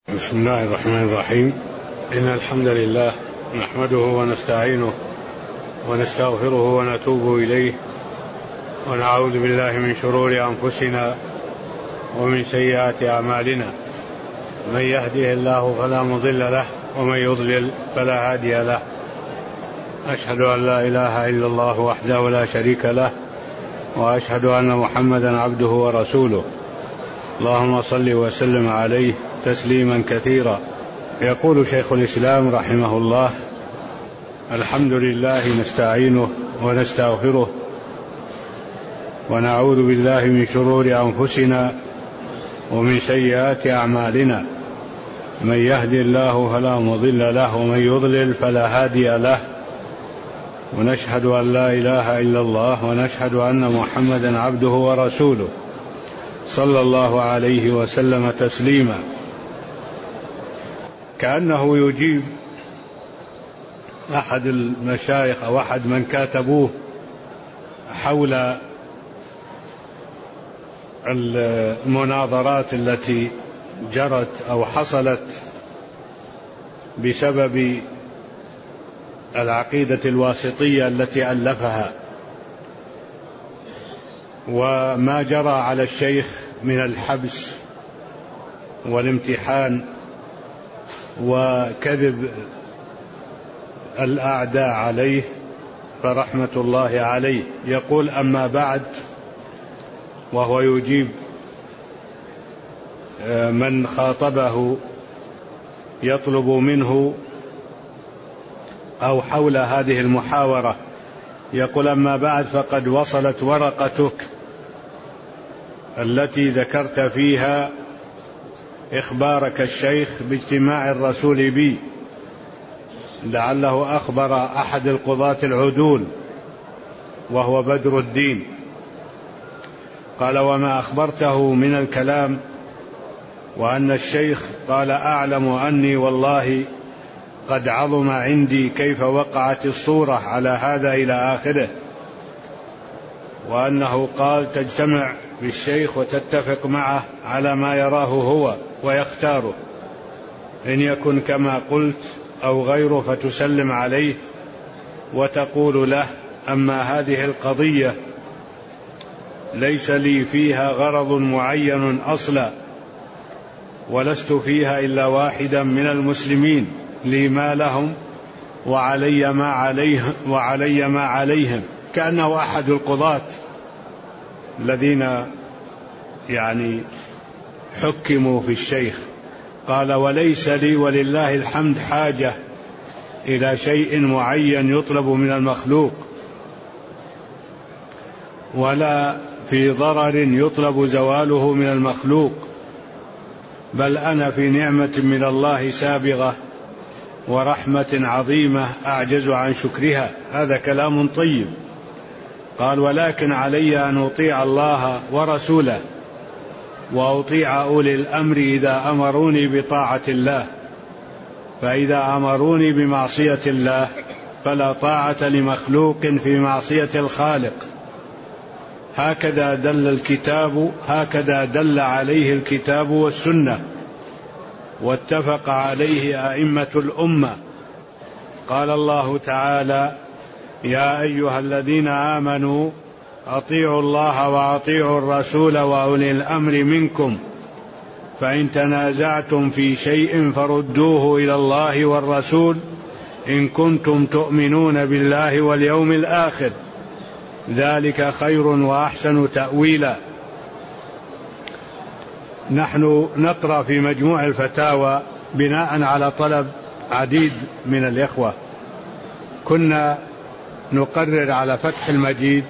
بسم الله الرحمن الرحيم. إن الحمد لله نحمده ونستعينه ونستغفره ونتوب إليه ونعوذ بالله من شرور أنفسنا ومن سيئات أعمالنا. من يهده الله فلا مضل له ومن يضلل فلا هادي له. أشهد أن لا إله إلا الله وحده لا شريك له وأشهد أن محمدا عبده ورسوله. اللهم صل وسلم عليه تسليما كثيرا. يقول شيخ الإسلام رحمه الله: الحمد لله نستعينه ونستغفره ونعوذ بالله من شرور أنفسنا ومن سيئات أعمالنا. من يهدي الله فلا مضل له ومن يضلل فلا هادي له. ونشهد أن لا إله إلا الله ونشهد أن محمدا عبده ورسوله صلى الله عليه وسلم تسليما. كأنه يجيب أحد المشايخ أو أحد من كاتبوه حول المناظرات التي جرت أو حصلت بسبب العقيدة الواسطية التي ألفها، وما جرى على الشيخ من الحبس والامتحان وكذب الأعداء عليه فرحمة الله عليه. يقول: أما بعد، وهو يجيب من خاطبه يطلب منه أو حول هذه المحاورة. يقول: أما بعد، فقد وصلت ورقتك التي ذكرت فيها إخبارك الشيخ باجتماع الرسول بي، لعله أخبر أحد القضاة العدول وهو بدر الدين. قال: وما أخبرته من الكلام، وأن الشيخ قال: أعلم أني والله قد عظم عندي كيف وقعت الصورة على هذا إلى آخره، وأنه قال: تجتمع بالشيخ وتتفق معه على ما يراه هو ويختاره، إن يكن كما قلت أو غيره فتسلم عليه وتقول له: أما هذه القضية ليس لي فيها غرض معين أصلا، ولست فيها إلا واحدا من المسلمين، لي ما لهم وعلي ما عليهم. كأنه أحد القضاة الذين حكموا في الشيخ. قال: وليس لي ولله الحمد حاجة إلى شيء معين يطلب من المخلوق، ولا في ضرر يطلب زواله من المخلوق، بل أنا في نعمة من الله سابغة ورحمة عظيمة أعجز عن شكرها. هذا كلام طيب. قال: ولكن علي أن أطيع الله ورسوله، وأطيع أولي الأمر إذا أمروني بطاعة الله، فإذا أمروني بمعصية الله فلا طاعة لمخلوق في معصية الخالق. هكذا دل عليه الكتاب والسنة، واتفق عليه أئمة الأمة. قال الله تعالى: يا أيها الذين آمنوا أطيعوا الله وأطيعوا الرسول وأولي الأمر منكم، فإن تنازعتم في شيء فردوه إلى الله والرسول إن كنتم تؤمنون بالله واليوم الآخر، ذلك خير وأحسن تأويلا. نحن نقرأ في مجموع الفتاوى بناء على طلب عديد من الإخوة. كنا نقرر على فتح المجيد.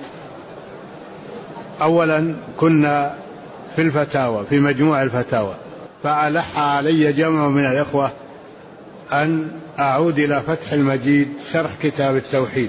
أولا كنا في الفتاوى في مجموع الفتاوى، فألح علي جمع من الإخوة أن أعود إلى فتح المجيد شرح كتاب التوحيد.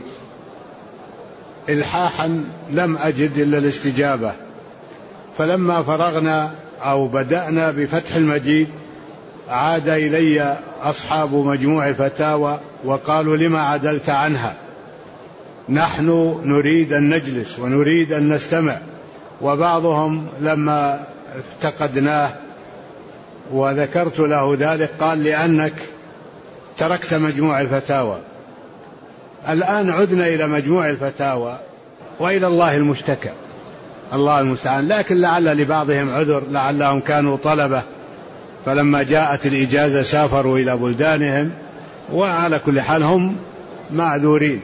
إلحاحا لم أجد إلا الاستجابة، فلما فرغنا أو بدأنا بفتح المجيد عاد إلي أصحاب مجموع الفتاوى وقالوا: لما عدلت عنها؟ نحن نريد أن نجلس ونريد أن نستمع. وبعضهم لما افتقدناه وذكرت له ذلك قال لأنك تركت مجموع الفتاوى. الآن عدنا إلى مجموع الفتاوى وإلى الله المشتكى، الله المستعان. لكن لعل لبعضهم عذر، لعلهم كانوا طلبة فلما جاءت الإجازة سافروا إلى بلدانهم، وعلى كل حال هم معذورين.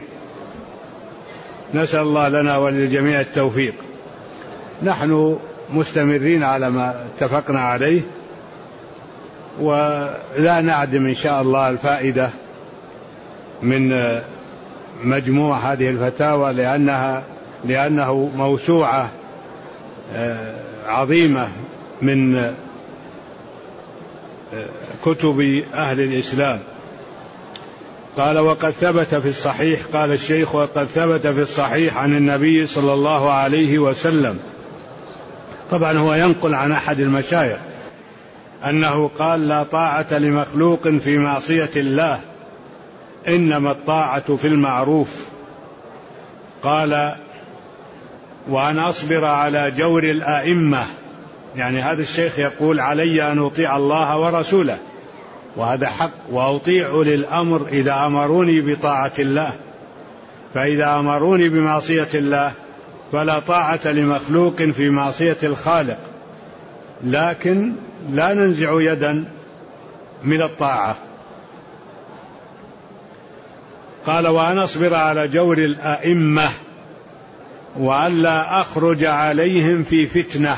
نسأل الله لنا وللجميع التوفيق. نحن مستمرين على ما اتفقنا عليه، ولا نعدم إن شاء الله الفائدة من مجموع هذه الفتاوى، لأنه موسوعة عظيمة من كتب أهل الإسلام. قال وقد ثبت في الصحيح، قال الشيخ وقد ثبت في الصحيح عن النبي صلى الله عليه وسلم، طبعا هو ينقل عن أحد المشايخ أنه قال لا طاعة لمخلوق في معصية الله، إنما الطاعة في المعروف. قال وأن أصبر على جور الآئمة، يعني هذا الشيخ يقول علي أن أطيع الله ورسوله، وهذا حق، وأطيع أولي الأمر إذا أمروني بطاعة الله، فإذا أمروني بمعصية الله فلا طاعة لمخلوق في معصية الخالق، لكن لا ننزع يدا من الطاعة. قال وأن أصبر على جور الآئمة وألا أخرج عليهم في فتنة،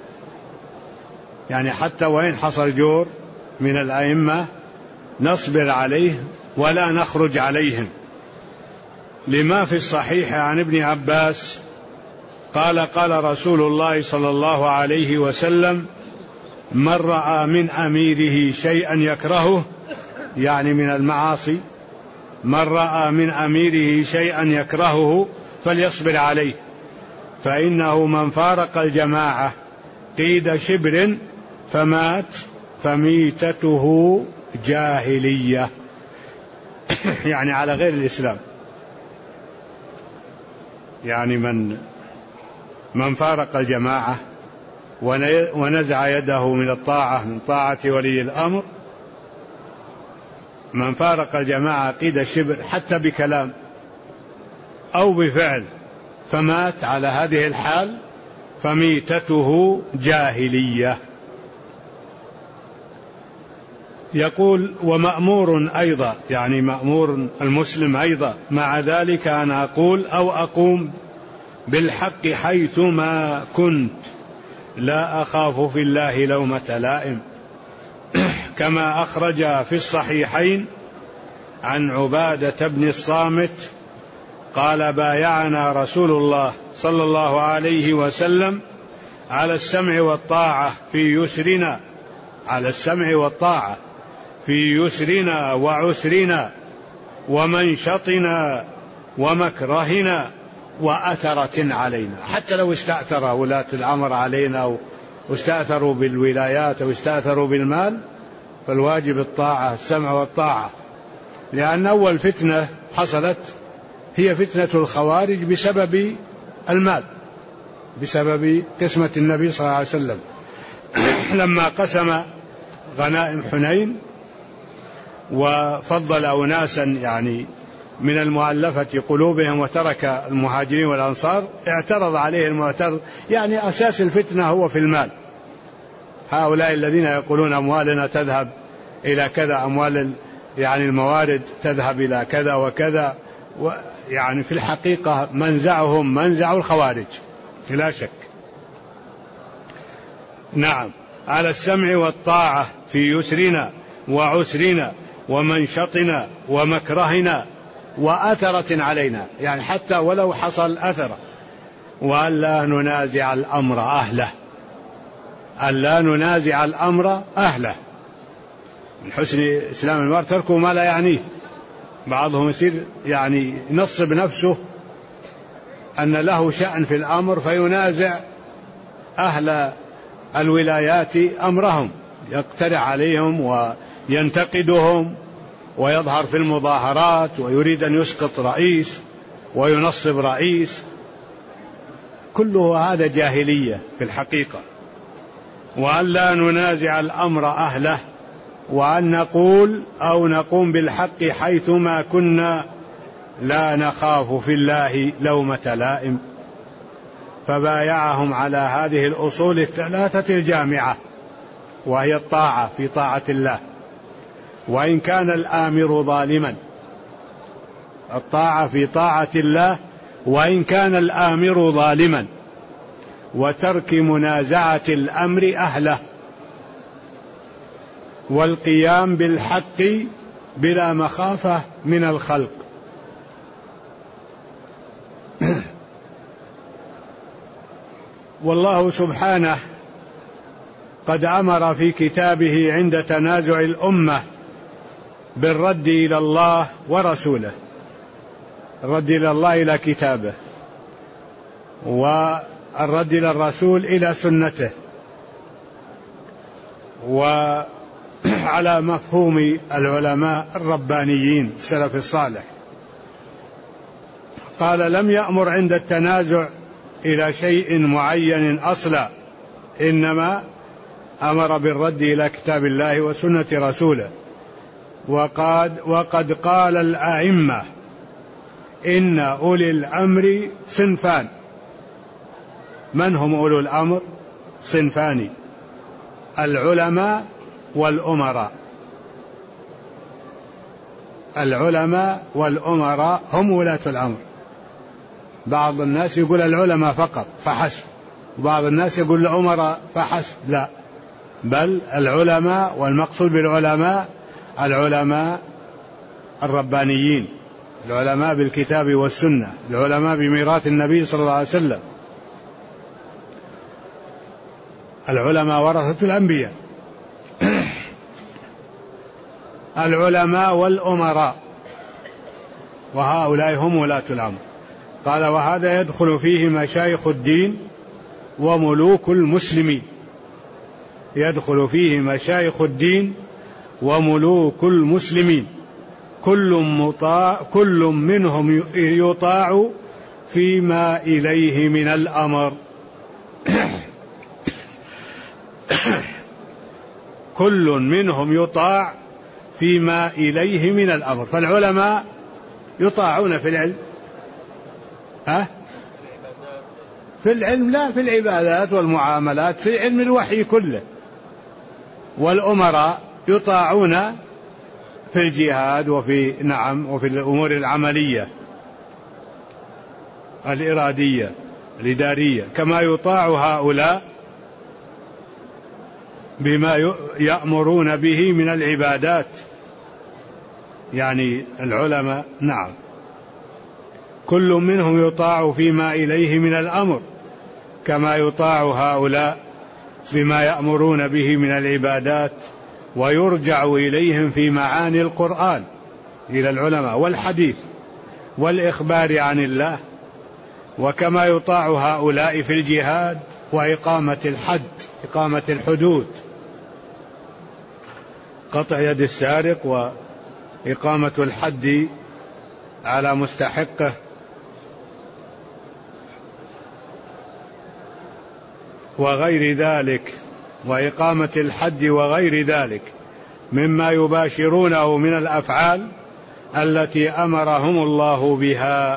يعني حتى وإن حصل جور من الأئمة نصبر عليه ولا نخرج عليهم، لما في الصحيح عن ابن عباس قال قال رسول الله صلى الله عليه وسلم من رأى من أميره شيئا يكرهه، يعني من المعاصي، من رأى من أميره شيئا يكرهه فليصبر عليه، فإنه من فارق الجماعة قيد شبر فمات فميتته جاهلية، يعني على غير الإسلام، يعني من فارق الجماعة ونزع يده من الطاعة، من طاعة ولي الأمر، من فارق الجماعة قيد الشبر حتى بكلام أو بفعل فمات على هذه الحال فميتته جاهلية. يقول ومأمور أيضا، يعني مأمور المسلم أيضا مع ذلك أن أقول أو أقوم بالحق حيثما كنت لا أخاف في الله لومة لائم، كما أخرج في الصحيحين عن عبادة بن الصامت قال بايعنا رسول الله صلى الله عليه وسلم على السمع والطاعة في يسرنا، على السمع والطاعة في يسرنا وعسرنا ومنشطنا ومكرهنا وأثرة علينا. حتى لو استأثر ولاة الأمر علينا واستأثروا بالولايات أو استأثروا بالمال فالواجب الطاعة، السمع والطاعة. لأن أول فتنة حصلت هي فتنة الخوارج بسبب المال، بسبب قسمة النبي صلى الله عليه وسلم لما قسم غنائم حنين وفضل أناسا يعني من المؤلفة قلوبهم وترك المهاجرين والأنصار، اعترض عليه المعترض، يعني أساس الفتنة هو في المال. هؤلاء الذين يقولون أموالنا تذهب إلى كذا، أموال يعني الموارد تذهب إلى كذا وكذا، يعني في الحقيقة منزعهم منزع الخوارج لا شك. نعم، على السمع والطاعة في يسرنا وعسرنا ومنشطنا ومكرهنا وأثرة علينا، يعني حتى ولو حصل أثر، وألا ننازع الأمر أهله، ألا ننازع الأمر أهله. من حسن إسلام المرء تركه ما لا يعنيه. بعضهم يصير يعني ينصب نفسه أن له شأن في الأمر فينازع أهل الولايات أمرهم، يقترع عليهم وينتقدهم ويظهر في المظاهرات ويريد أن يسقط رئيس وينصب رئيس. كله هذا جاهلية في الحقيقة. وأن لا ننازع الأمر أهله، وأن نقول أو نقوم بالحق حيثما كنا، لا نخاف في الله لومة لائم. فبايعهم على هذه الأصول الثلاثة الجامعة، وهي الطاعة في طاعة الله وإن كان الآمر ظالما، الطاعة في طاعة الله وإن كان الآمر ظالما، وترك منازعة الأمر أهله، والقيام بالحق بلا مخافة من الخلق. والله سبحانه قد أمر في كتابه عند تنازع الأمة بالرد إلى الله ورسوله، الرد إلى الله إلى كتابه، والرد إلى الرسول إلى سنته، وعلى مفهوم العلماء الربانيين السلف الصالح. قال: لم يأمر عند التنازع إلى شيء معين أصلا، إنما أمر بالرد إلى كتاب الله وسنة رسوله. وقد قال الأئمة إن أولي الأمر صنفان. من هم أولو الأمر؟ صنفان: العلماء والأمراء. العلماء والأمراء هم ولاة الأمر. بعض الناس يقول العلماء فقط فحسب، وبعض الناس يقول الأمراء فحسب، لا، بل العلماء، والمقصود بالعلماء العلماء الربانيين، العلماء بالكتاب والسنة، العلماء بميراث النبي صلى الله عليه وسلم. العلماء ورثة الأنبياء. العلماء والأمراء، وهؤلاء هم ولاة الأمر. قال: وهذا يدخل فيه مشايخ الدين وملوك المسلمين. يدخل فيه مشايخ الدين وملوك المسلمين، كل منهم يطاع فيما إليه من الأمر. كل منهم يطاع فيما إليه من الأمر. فالعلماء يطاعون في العلم، في العلم، لا، في العبادات والمعاملات، في علم الوحي كله. والأمراء يطاعون في الجهاد وفي وفي الأمور العملية الإرادية الإدارية، كما يطاع هؤلاء بما يأمرون به من العبادات، يعني العلماء. نعم، كل منهم يطاع فيما إليه من الأمر، كما يطاع هؤلاء بما يأمرون به من العبادات، ويرجع إليهم في معاني القرآن، إلى العلماء والحديث والإخبار عن الله، وكما يطاع هؤلاء في الجهاد وإقامة الحد، إقامة الحدود، قطع يد السارق وإقامة الحد على مستحقه، وغير ذلك، وإقامة الحد وغير ذلك مما يباشرونه من الأفعال التي أمرهم الله بها.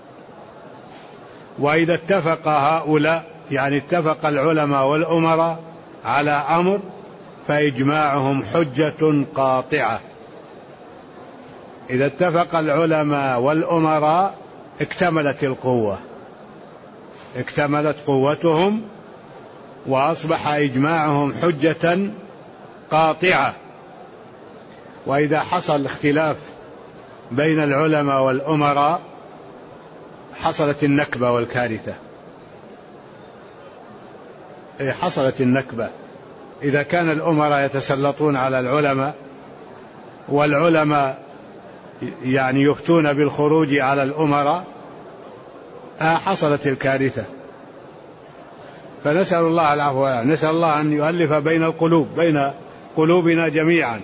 وإذا اتفق هؤلاء، يعني اتفق العلماء والأمراء على أمر، فإجماعهم حجة قاطعة. إذا اتفق العلماء والأمراء اكتملت القوة، اكتملت قوتهم، وأصبح إجماعهم حجة قاطعة. وإذا حصل اختلاف بين العلماء والأمراء حصلت النكبة والكارثة. حصلت النكبة إذا كان الأمراء يتسلطون على العلماء، والعلماء يعني يفتون بالخروج على الأمراء، حصلت الكارثة. فنسأل الله العفو، نسأل الله أن يؤلف بين القلوب، بين قلوبنا جميعا.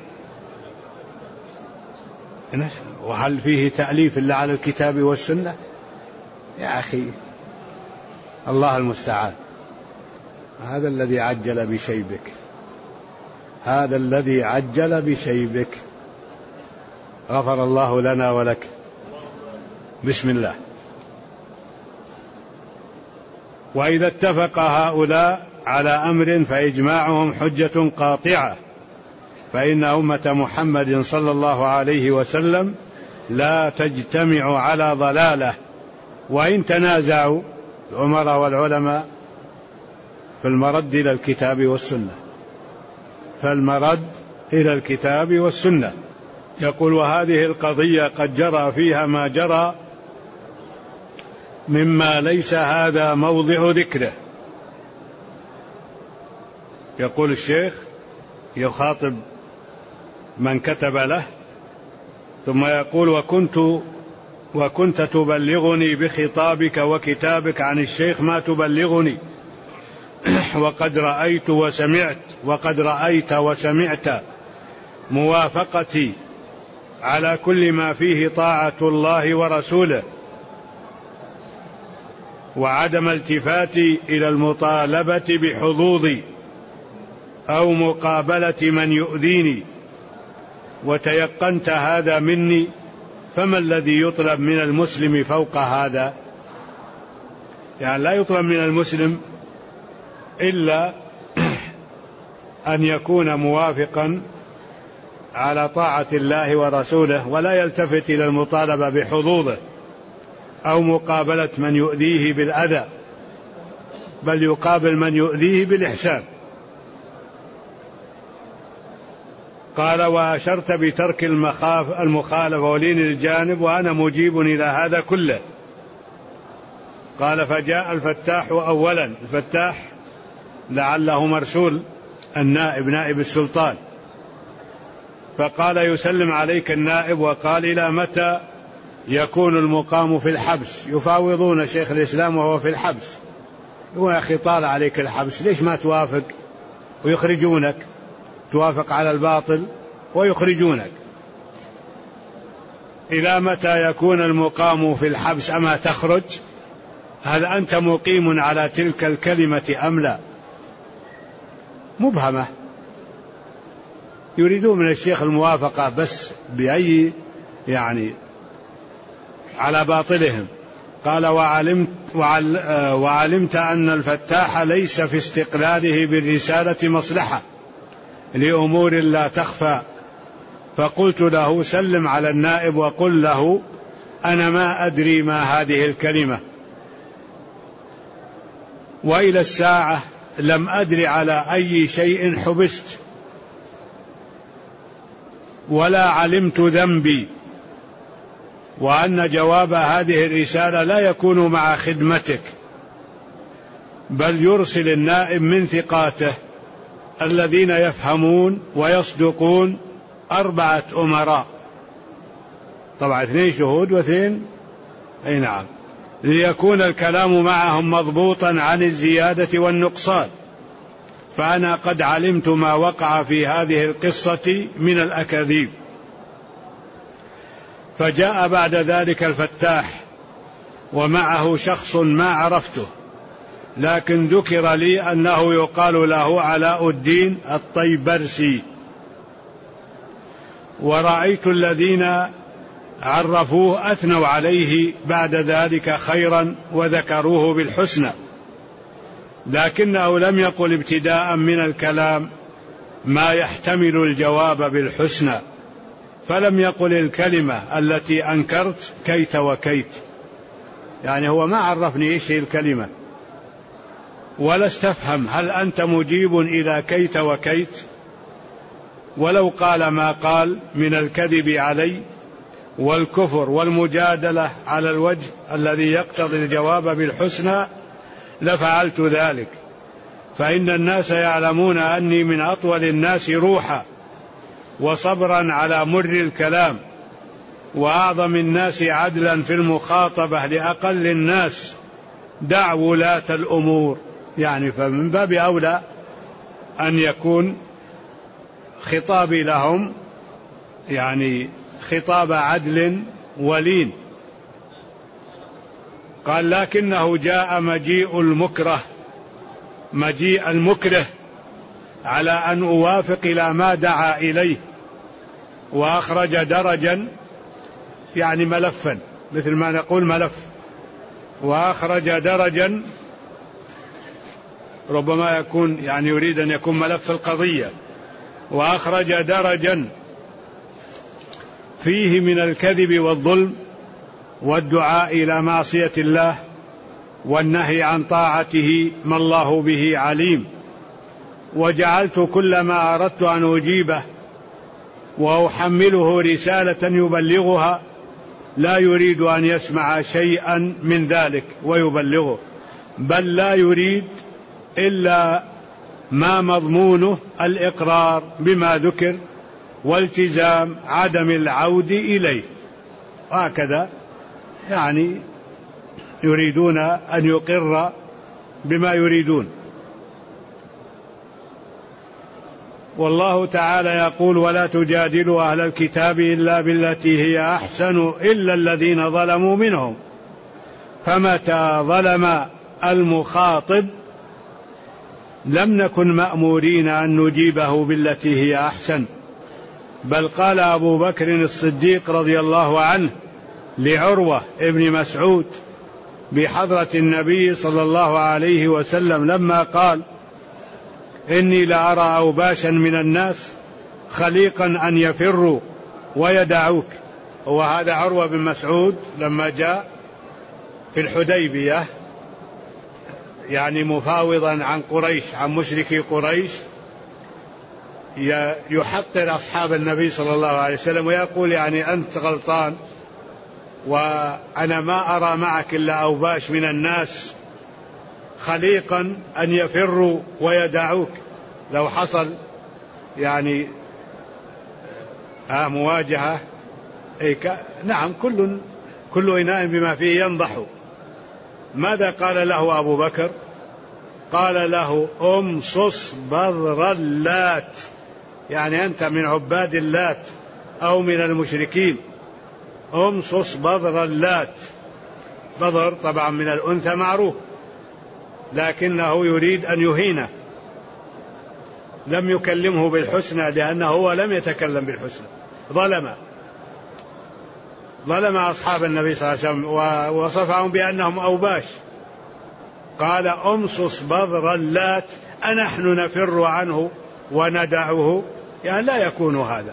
وهل فيه تأليف إلا على الكتاب والسنة؟ يا أخي، الله المستعان. هذا الذي عجل بشيبك، هذا الذي عجل بشيبك. غفر الله لنا ولك. بسم الله. وإذا اتفق هؤلاء على أمر فإجماعهم حجة قاطعة، فإن أمة محمد صلى الله عليه وسلم لا تجتمع على ضلالة، وإن تنازعوا الأمراء والعلماء فالمرد إلى الكتاب والسنة، فالمرد إلى الكتاب والسنة. يقول: وهذه القضية قد جرى فيها ما جرى مما ليس هذا موضع ذكره. يقول الشيخ يخاطب من كتب له، ثم يقول: وكنت تبلغني بخطابك وكتابك عن الشيخ ما تبلغني، وقد رأيت وسمعت موافقتي على كل ما فيه طاعة الله ورسوله، وعدم التفاتي إلى المطالبة بحظوظي أو مقابلة من يؤذيني، وتيقنت هذا مني، فما الذي يطلب من المسلم فوق هذا؟ يعني لا يطلب من المسلم إلا أن يكون موافقا على طاعة الله ورسوله، ولا يلتفت إلى المطالبة بحظوظه أو مقابلة من يؤذيه بالأذى، بل يقابل من يؤذيه بالإحسان. قال: وأشرت بترك المخالفة ولين الجانب، وأنا مجيب إلى هذا كله. قال: فجاء الفتاح أولا، الفتاح لعله مرسول النائب، نائب السلطان، فقال: يسلم عليك النائب، وقال: إلى متى يكون المقام في الحبس؟ يفاوضون شيخ الإسلام وهو في الحبس. يقول: يا أخي طال عليك الحبس، ليش ما توافق ويخرجونك؟ توافق على الباطل ويخرجونك. إلى متى يكون المقام في الحبس أما تخرج؟ هل أنت مقيم على تلك الكلمة أم لا؟ مبهمة. يريدون من الشيخ الموافقة بس بأي يعني على باطلهم. قال: وعلمت أن الفتاح ليس في استقلاله بالرسالة مصلحة لأمور لا تخفى، فقلت له: سلم على النائب وقل له أنا ما أدري ما هذه الكلمة، وإلى الساعة لم أدري على أي شيء حبست، ولا علمت ذنبي، وأن جواب هذه الرسالة لا يكون مع خدمتك، بل يرسل النائب من ثقاته الذين يفهمون ويصدقون 4 أمراء، طبعا 2 شهود و2 أي نعم، ليكون الكلام معهم مضبوطا عن الزيادة والنقصان، فأنا قد علمت ما وقع في هذه القصة من الأكاذيب. فجاء بعد ذلك الفتاح ومعه شخص ما عرفته، لكن ذكر لي أنه يقال له علاء الدين الطيبرسي، ورأيت الذين عرفوه أثنوا عليه بعد ذلك خيرا وذكروه بالحسنى، لكنه لم يقل ابتداء من الكلام ما يحتمل الجواب بالحسنى، فلم يقل الكلمة التي أنكرت كيت وكيت، يعني هو ما عرفني إيش هي الكلمة، ولا استفهم هل أنت مجيب إلى كيت وكيت، ولو قال ما قال من الكذب علي والكفر والمجادلة على الوجه الذي يقتضي الجواب بالحسنى لفعلت ذلك، فإن الناس يعلمون أني من أطول الناس روحا وصبرا على مر الكلام، وأعظم الناس عدلا في المخاطبة لأقل الناس، دع ولاة الأمور، يعني فمن باب أولى أن يكون خطابي لهم يعني خطاب عدل ولين. قال: لكنه جاء مجيء المكره مجيء المكره على أن أوافق إلى ما دعا إليه، وأخرج درجا يعني ملفا، مثل ما نقول ملف، وأخرج درجا ربما يكون يعني يريد أن يكون ملف القضية، وأخرج درجا فيه من الكذب والظلم والدعاء إلى معصية الله والنهي عن طاعته ما الله به عليم. وجعلت كل ما أردت أن أجيبه وأحمله رسالة يبلغها لا يريد أن يسمع شيئا من ذلك ويبلغه، بل لا يريد إلا ما مضمونه الإقرار بما ذكر والتزام عدم العود إليه. هكذا يعني يريدون أن يقر بما يريدون. والله تعالى يقول: ولا تجادلوا أهل الكتاب إلا بالتي هي أحسن إلا الذين ظلموا منهم. فمتى ظلم المخاطب لم نكن مأمورين أن نجيبه بالتي هي أحسن، بل قال أبو بكر الصديق رضي الله عنه لعروة ابن مسعود بحضرة النبي صلى الله عليه وسلم لما قال: إني لأرى أوباشا من الناس خليقا أن يفروا ويدعوك. وهذا عروة بن مسعود لما جاء في الحديبية يعني مفاوضا عن قريش، عن مشركي قريش، يحقر أصحاب النبي صلى الله عليه وسلم ويقول يعني أنت غلطان، وأنا ما أرى معك إلا أوباش من الناس خليقا أن يفروا ويدعوك. لو حصل يعني مواجهة نعم كل إناء بما فيه ينضح. ماذا قال له أبو بكر؟ قال له: أمصص بذر اللات، يعني أنت من عباد اللات أو من المشركين، أمصص بذر اللات. بذر طبعا من الأنثى معروف، لكنه يريد أن يهينه، لم يكلمه بالحسنى لأنه هو لم يتكلم بالحسنى، ظلم أصحاب النبي صلى الله عليه وسلم ووصفهم بأنهم أوباش. قال: أمصص بذر اللات أنحن نفر عنه وندعه؟ يعني لا يكون هذا.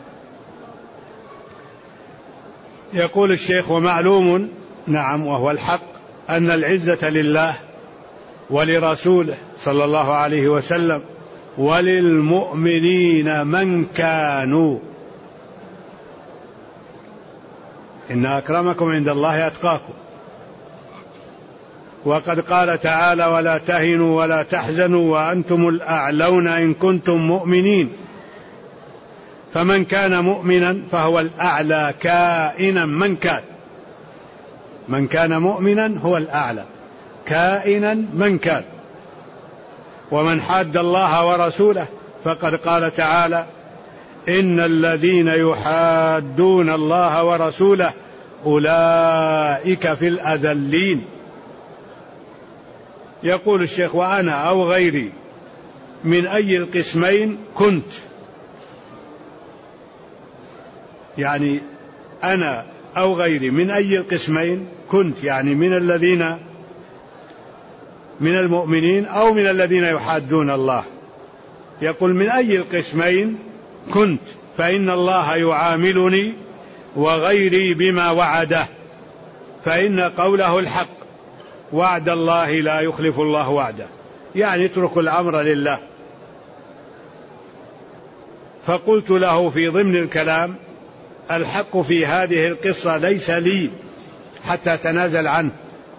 يقول الشيخ: ومعلوم نعم وهو الحق أن العزة لله ولرسوله صلى الله عليه وسلم وللمؤمنين من كانوا، إن أكرمكم عند الله أتقاكم. وقد قال تعالى: ولا تهنوا ولا تحزنوا وأنتم الأعلون إن كنتم مؤمنين. فمن كان مؤمنا فهو الأعلى كائنا من كان، من كان مؤمنا هو الأعلى كائنا من كان. ومن حاد الله ورسوله فقد قال تعالى: إن الذين يحادون الله ورسوله أولئك في الأذلين. يقول الشيخ: وأنا أو غيري من أي القسمين كنت، يعني أنا أو غيري من أي القسمين كنت، يعني من الذين من المؤمنين أو من الذين يحادون الله. يقول: من أي القسمين كنت، فإن الله يعاملني وغيري بما وعده، فإن قوله الحق، وعد الله لا يخلف الله وعده، يعني اترك الأمر لله. فقلت له في ضمن الكلام: الحق في هذه القصة ليس لي حتى تنازل عنه،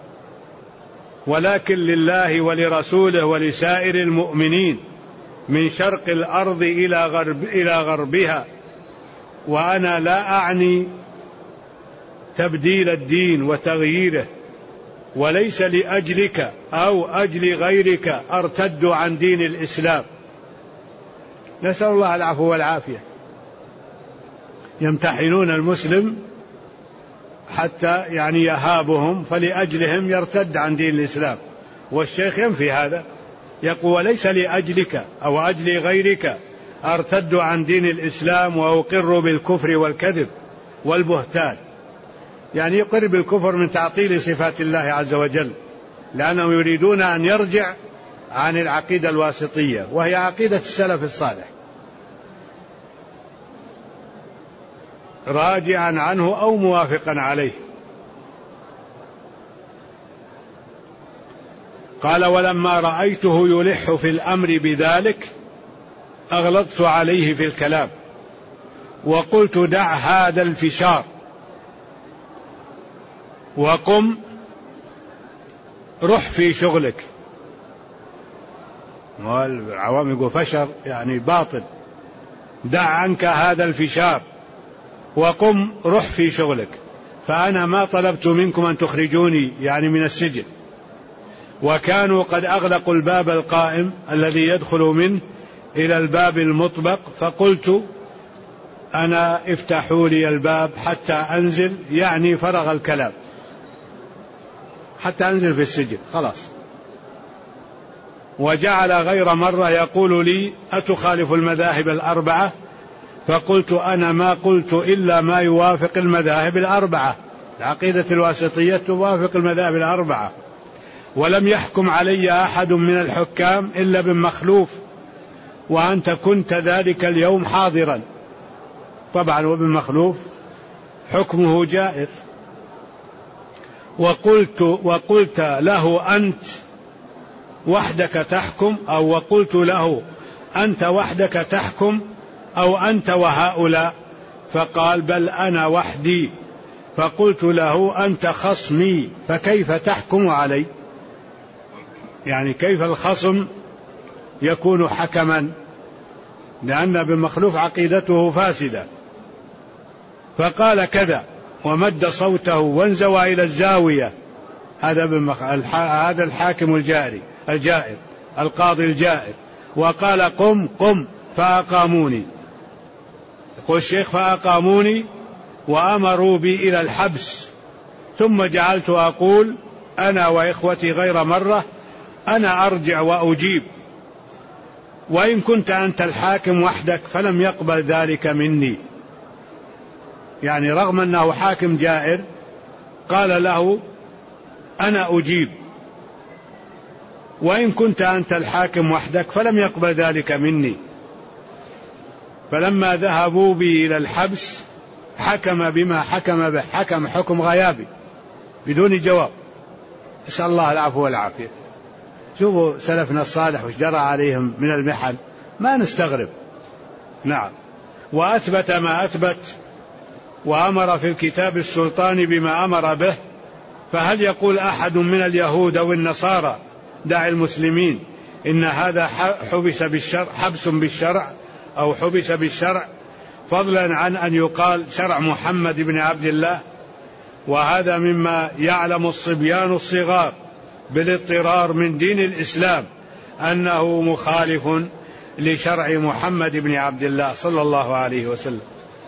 ولكن لله ولرسوله ولسائر المؤمنين من شرق الأرض إلى غربها، وأنا لا أعني تبديل الدين وتغييره، وليس لأجلك أو أجل غيرك أرتد عن دين الإسلام. نسأل الله العفو والعافية. يمتحنون المسلم حتى يعني يهابهم، فلأجلهم يرتد عن دين الإسلام، والشيخ ينفي هذا، يقول وليس لأجلك أو أجل غيرك أرتد عن دين الإسلام وأقر بالكفر والكذب والبهتان. يعني يقر بالكفر من تعطيل صفات الله عز وجل، لأنهم يريدون أن يرجع عن العقيدة الواسطية وهي عقيدة السلف الصالح، راجعا عنه أو موافقا عليه. قال ولما رأيته يلح في الأمر بذلك أغلظت عليه في الكلام وقلت دع هذا الفشار وقم روح في شغلك. العوام يقول فشر يعني باطل. دع عنك هذا الفشار وقم روح في شغلك، فأنا ما طلبت منكم أن تخرجوني يعني من السجن. وكانوا قد أغلقوا الباب القائم الذي يدخل منه إلى الباب المطبق، فقلت أنا افتحوا لي الباب حتى أنزل، يعني فرغ الكلام حتى أنزل في السجن خلاص. وجعل غير مرة يقول لي أتخالف المذاهب الأربعة؟ فقلت أنا ما قلت إلا ما يوافق المذاهب الأربعة، العقيدة الواسطية توافق المذاهب الأربعة، ولم يحكم علي أحد من الحكام إلا بن مخلوف، وأنت كنت ذلك اليوم حاضرا. طبعا وابن مخلوف حكمه جائر. وقلت له أنت وحدك تحكم، أو وقلت له أنت وحدك تحكم أو أنت وهؤلاء؟ فقال بل أنا وحدي. فقلت له أنت خصمي فكيف تحكم علي؟ يعني كيف الخصم يكون حكما؟ لأن ابن مخلوف عقيدته فاسدة. فقال كذا ومد صوته وانزوى إلى الزاوية. هذا الحاكم الجائر القاضي الجائر، وقال قم فأقاموني. يقول الشيخ فأقاموني وأمروا بي إلى الحبس، ثم جعلت أقول أنا وإخوتي غير مرة أنا أرجع وأجيب، وإن كنت أنت الحاكم وحدك فلم يقبل ذلك مني. يعني رغم أنه حاكم جائر قال له أنا أجيب، وإن كنت أنت الحاكم وحدك فلم يقبل ذلك مني. فلما ذهبوا بي إلى الحبس حكم بما حكم به، حكم غيابي بدون جواب. أسأل الله العفو والعافية. شوفوا سلفنا الصالح وش جرى عليهم من المحن، ما نستغرب. نعم. وأثبت ما أثبت، وأمر في الكتاب السلطان بما أمر به. فهل يقول أحد من اليهود أو النصارى دع المسلمين إن هذا حبس بالشرع أو حبس بالشرع، فضلا عن أن يقال شرع محمد بن عبد الله؟ وهذا مما يعلم الصبيان الصغار بالاضطرار من دين الإسلام أنه مخالف لشرع محمد بن عبد الله صلى الله عليه وسلم.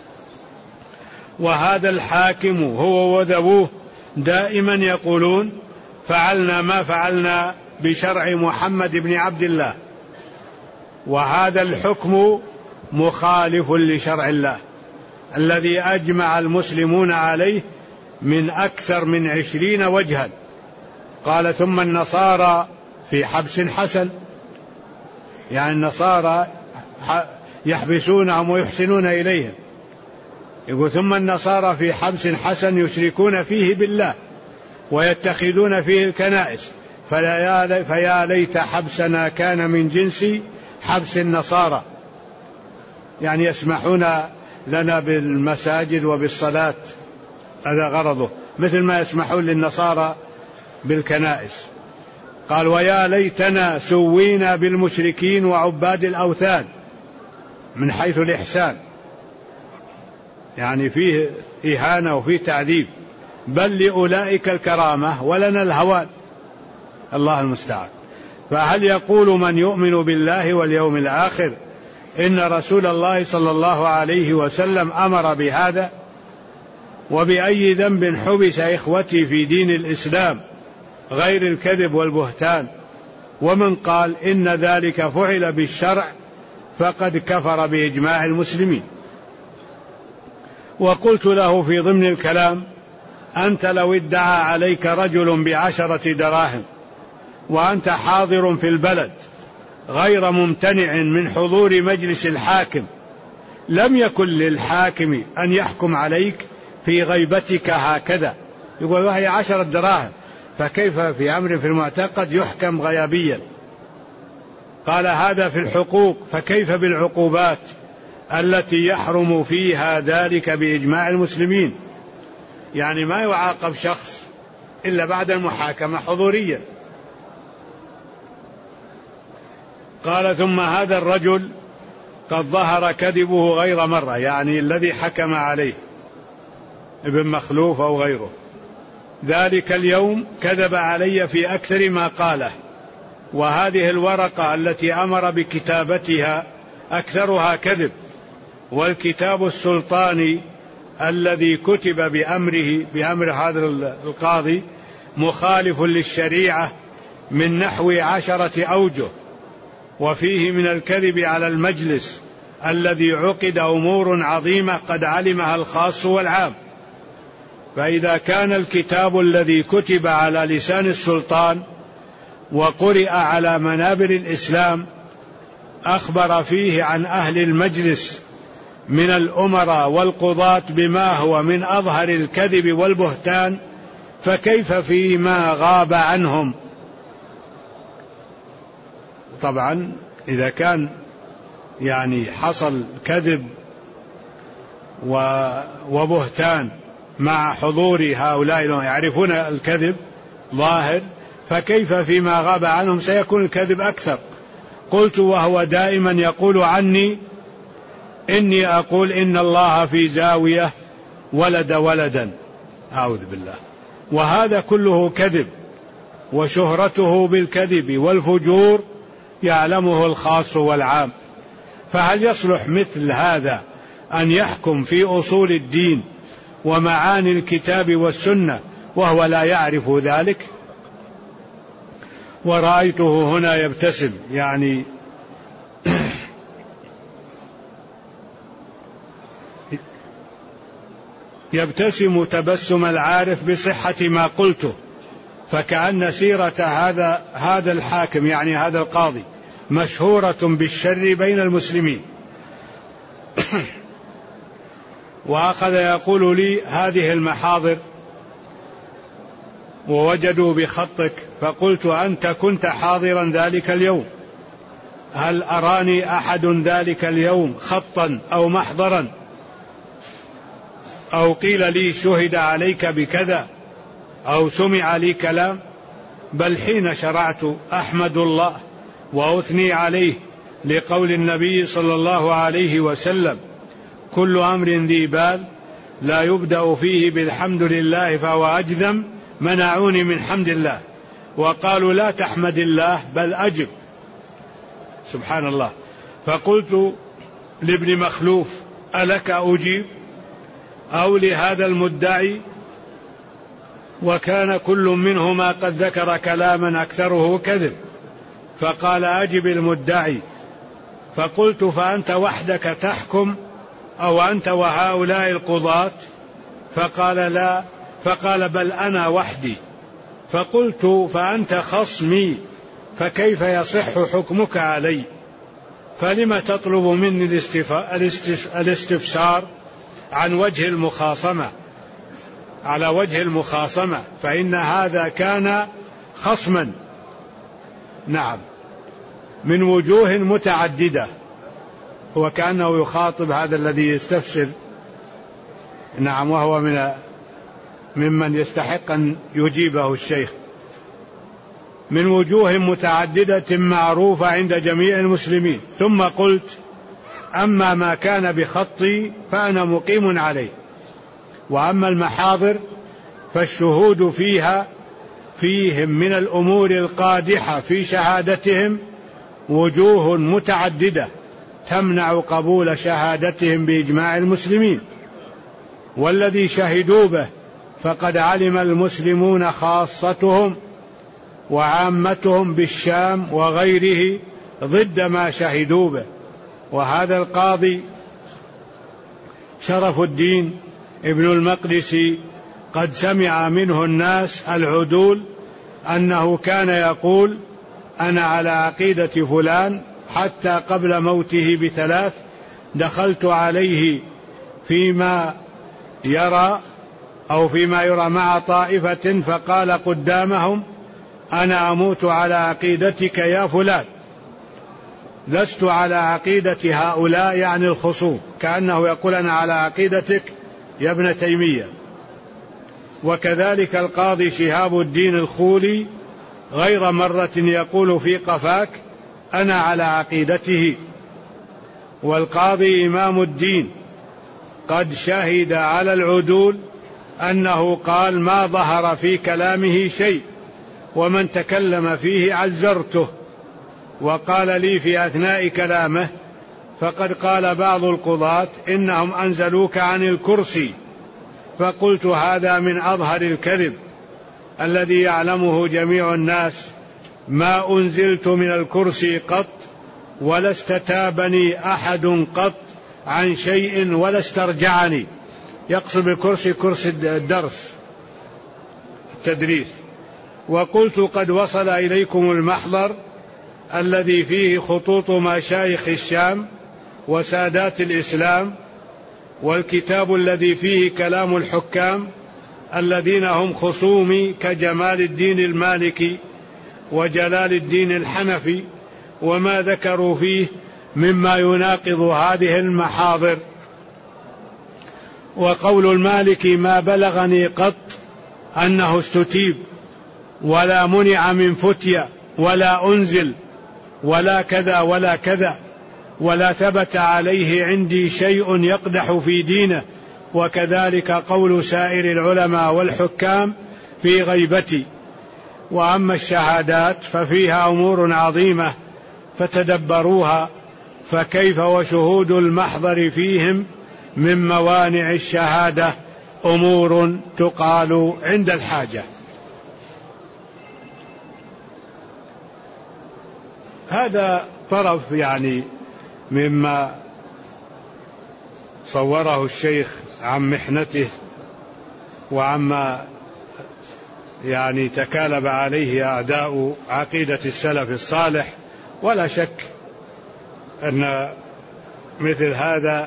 وهذا الحاكم هو وذووه دائما يقولون فعلنا ما فعلنا بشرع محمد بن عبد الله، وهذا الحكم مخالف لشرع الله الذي أجمع المسلمون عليه من أكثر من 20 وجها. قال ثم النصارى في حبس حسن، يعني النصارى يحبسونهم ويحسنون إليهم. يقول ثم النصارى في حبس حسن يشركون فيه بالله ويتخذون فيه الكنائس، فيا ليت حبسنا كان من جنس حبس النصارى. يعني يسمحون لنا بالمساجد وبالصلاة، هذا غرضه، مثل ما يسمحون للنصارى بالكنائس. قال ويا ليتنا سوينا بالمشركين وعباد الأوثان، من حيث الإحسان، يعني فيه إهانة وفيه تعذيب. بل لأولئك الكرامة ولنا الهوان، الله المستعان. فهل يقول من يؤمن بالله واليوم الآخر إن رسول الله صلى الله عليه وسلم أمر بهذا؟ وبأي ذنب حبس إخوتي في دين الإسلام غير الكذب والبهتان؟ ومن قال إن ذلك فعل بالشرع فقد كفر بإجماع المسلمين. وقلت له في ضمن الكلام: أنت لو ادعى عليك رجل ب10 دراهم وأنت حاضر في البلد غير ممتنع من حضور مجلس الحاكم، لم يكن للحاكم أن يحكم عليك في غيبتك هكذا، يقول وهي 10 دراهم، فكيف في أمر في المعتقد يحكم غيابيا؟ قال: هذا في الحقوق، فكيف بالعقوبات التي يحرم فيها ذلك بإجماع المسلمين؟ يعني ما يعاقب شخص إلا بعد المحاكمة حضوريا. قال: ثم هذا الرجل قد ظهر كذبه غير مرة، يعني الذي حكم عليه ابن مخلوف أو غيره، ذلك اليوم كذب علي في أكثر ما قاله، وهذه الورقة التي أمر بكتابتها أكثرها كذب، والكتاب السلطاني الذي كتب بأمر هذا القاضي مخالف للشريعة من نحو 10 أوجه، وفيه من الكذب على المجلس الذي عقد أمور عظيمة قد علمها الخاص والعام. فإذا كان الكتاب الذي كتب على لسان السلطان وقرئ على منابر الإسلام أخبر فيه عن أهل المجلس من الأمراء والقضاة بما هو من أظهر الكذب والبهتان، فكيف فيما غاب عنهم؟ طبعا إذا كان يعني حصل كذب وبهتان مع حضور هؤلاء يعرفون الكذب ظاهر، فكيف فيما غاب عنهم سيكون الكذب أكثر. قلت: وهو دائما يقول عني إني أقول إن الله في زاوية ولد ولدا، أعوذ بالله، وهذا كله كذب، وشهرته بالكذب والفجور يعلمه الخاص والعام. فهل يصلح مثل هذا أن يحكم في أصول الدين ومعاني الكتاب والسنة وهو لا يعرف ذلك؟ ورأيته هنا يبتسم، يعني يبتسم تبسم العارف بصحة ما قلته، فكأن سيرة هذا الحاكم يعني هذا القاضي مشهورة بالشر بين المسلمين. وأخذ يقول لي: هذه المحاضر ووجدوا بخطك، فقلت: أنت كنت حاضرا ذلك اليوم، هل أراني أحد ذلك اليوم خطا أو محضرا أو قيل لي شهد عليك بكذا أو سمع لي كلام؟ بل حين شرعت أحمد الله وأثني عليه لقول النبي صلى الله عليه وسلم: كل أمر ذي بال لا يبدأ فيه بالحمد لله فهو أجذم، منعوني من حمد الله وقالوا: لا تحمد الله بل أجب. سبحان الله. فقلت لابن مخلوف: ألك أجيب أو لهذا المدعي؟ وكان كل منهما قد ذكر كلاما أكثره كذب. فقال: أجب المدعي. فقلت: فأنت وحدك تحكم أو أنت وهؤلاء القضاة؟ فقال: لا. فقال: بل أنا وحدي. فقلت: فأنت خصمي، فكيف يصح حكمك علي؟ فلم تطلب مني الاستفسار عن وجه المخاصمة على وجه المخاصمة، فإن هذا كان خصما، نعم، من وجوه متعددة. هو كأنه يخاطب هذا الذي يستفسر، نعم، وهو ممن يستحق أن يجيبه الشيخ، من وجوه متعددة معروفة عند جميع المسلمين. ثم قلت: أما ما كان بخطي فأنا مقيم عليه، وأما المحاضر فالشهود فيهم من الأمور القادحة في شهادتهم وجوه متعددة تمنع قبول شهادتهم بإجماع المسلمين، والذي شهدوا به فقد علم المسلمون خاصتهم وعامتهم بالشام وغيره ضد ما شهدوا به. وهذا القاضي شرف الدين ابن المقدسي قد سمع منه الناس العدول أنه كان يقول: أنا على عقيدة فلان، حتى قبل موته ب3 دخلت عليه فيما يرى مع طائفة فقال قدامهم: أنا أموت على عقيدتك يا فلان، لست على عقيدة هؤلاء، يعني الخصوم، كأنه يقول: أنا على عقيدتك يا ابن تيمية. وكذلك القاضي شهاب الدين الخولي غير مرة يقول في قفاك: أنا على عقيدته. والقاضي إمام الدين قد شهد على العدول أنه قال: ما ظهر في كلامه شيء، ومن تكلم فيه عزرته. وقال لي في أثناء كلامه: فقد قال بعض القضاة إنهم أنزلوك عن الكرسي. فقلت: هذا من أظهر الكذب الذي يعلمه جميع الناس. ما أنزلت من الكرسي قط، ولا استتابني أحد قط عن شيء ولا استرجعني. يقصد بالكرسي كرسي الدرس التدريس. وقلت: قد وصل إليكم المحضر الذي فيه خطوط مشايخ الشام وسادات الإسلام، والكتاب الذي فيه كلام الحكام الذين هم خصومي كجمال الدين المالكي وجلال الدين الحنفي، وما ذكروا فيه مما يناقض هذه المحاضر. وقول المالكي: ما بلغني قط أنه استتيب، ولا منع من فتية، ولا أنزل، ولا كذا ولا كذا، ولا ثبت عليه عندي شيء يقدح في دينه. وكذلك قول سائر العلماء والحكام في غيبتي. وأما الشهادات ففيها أمور عظيمة فتدبروها، فكيف وشهود المحضر فيهم من موانع الشهادة أمور تقال عند الحاجة. هذا طرف يعني مما صوره الشيخ عن محنته وعما يعني تكالب عليه أعداء عقيدة السلف الصالح. ولا شك أن مثل هذا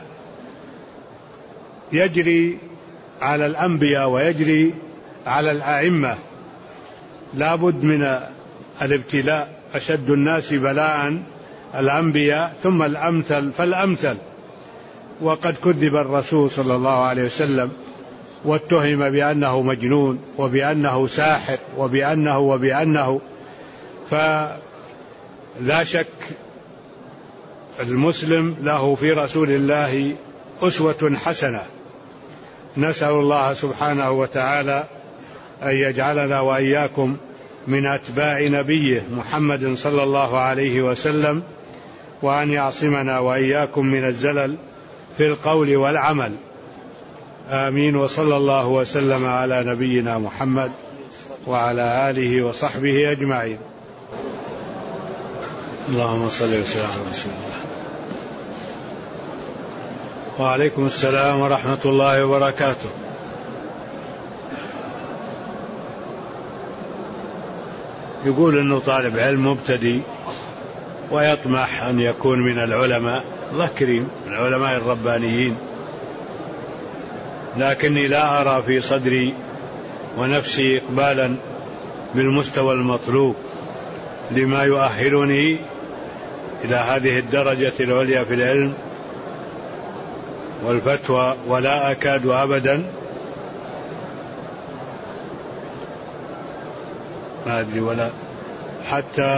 يجري على الأنبياء ويجري على الأئمة. لا بد من الابتلاء، أشد الناس بلاء الأنبياء ثم الأمثل فالأمثل. وقد كذب الرسول صلى الله عليه وسلم واتهم بأنه مجنون وبأنه ساحر وبأنه فلا شك المسلم له في رسول الله أسوة حسنة. نسأل الله سبحانه وتعالى أن يجعلنا وإياكم من أتباع نبيه محمد صلى الله عليه وسلم، وأن يعصمنا وإياكم من الزلل في القول والعمل. آمين. وصلى الله وسلم على نبينا محمد وعلى آله وصحبه أجمعين. اللهم صل وسلم على رسول الله. وعليكم السلام ورحمة الله وبركاته. يقول أنه طالب علم مبتدئ ويطمح أن يكون من العلماء، الله كريم، من العلماء الربانيين، لكني لا أرى في صدري ونفسي إقبالا بالمستوى المطلوب لما يؤهلني إلى هذه الدرجة العليا في العلم والفتوى، ولا أكاد أبدا ما أدري ولا حتى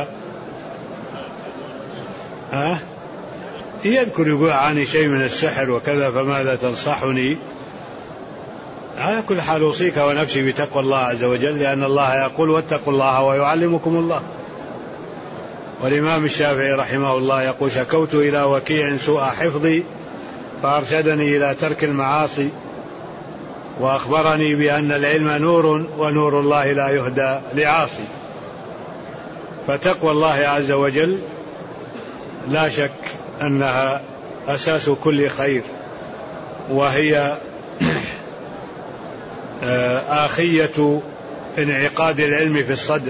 يذكر يقول عني شيء من السحر وكذا، فماذا تنصحني؟ على كل حال أوصيك ونفسي بتقوى الله عز وجل، لأن الله يقول: واتقوا الله ويعلمكم الله. والإمام الشافعي رحمه الله يقول: شكوت إلى وكيع سوء حفظي فأرشدني إلى ترك المعاصي، وأخبرني بأن العلم نور ونور الله لا يهدى لعاصي. فتقوى الله عز وجل لا شك أنها أساس كل خير، وهي آخية انعقاد العلم في الصدر.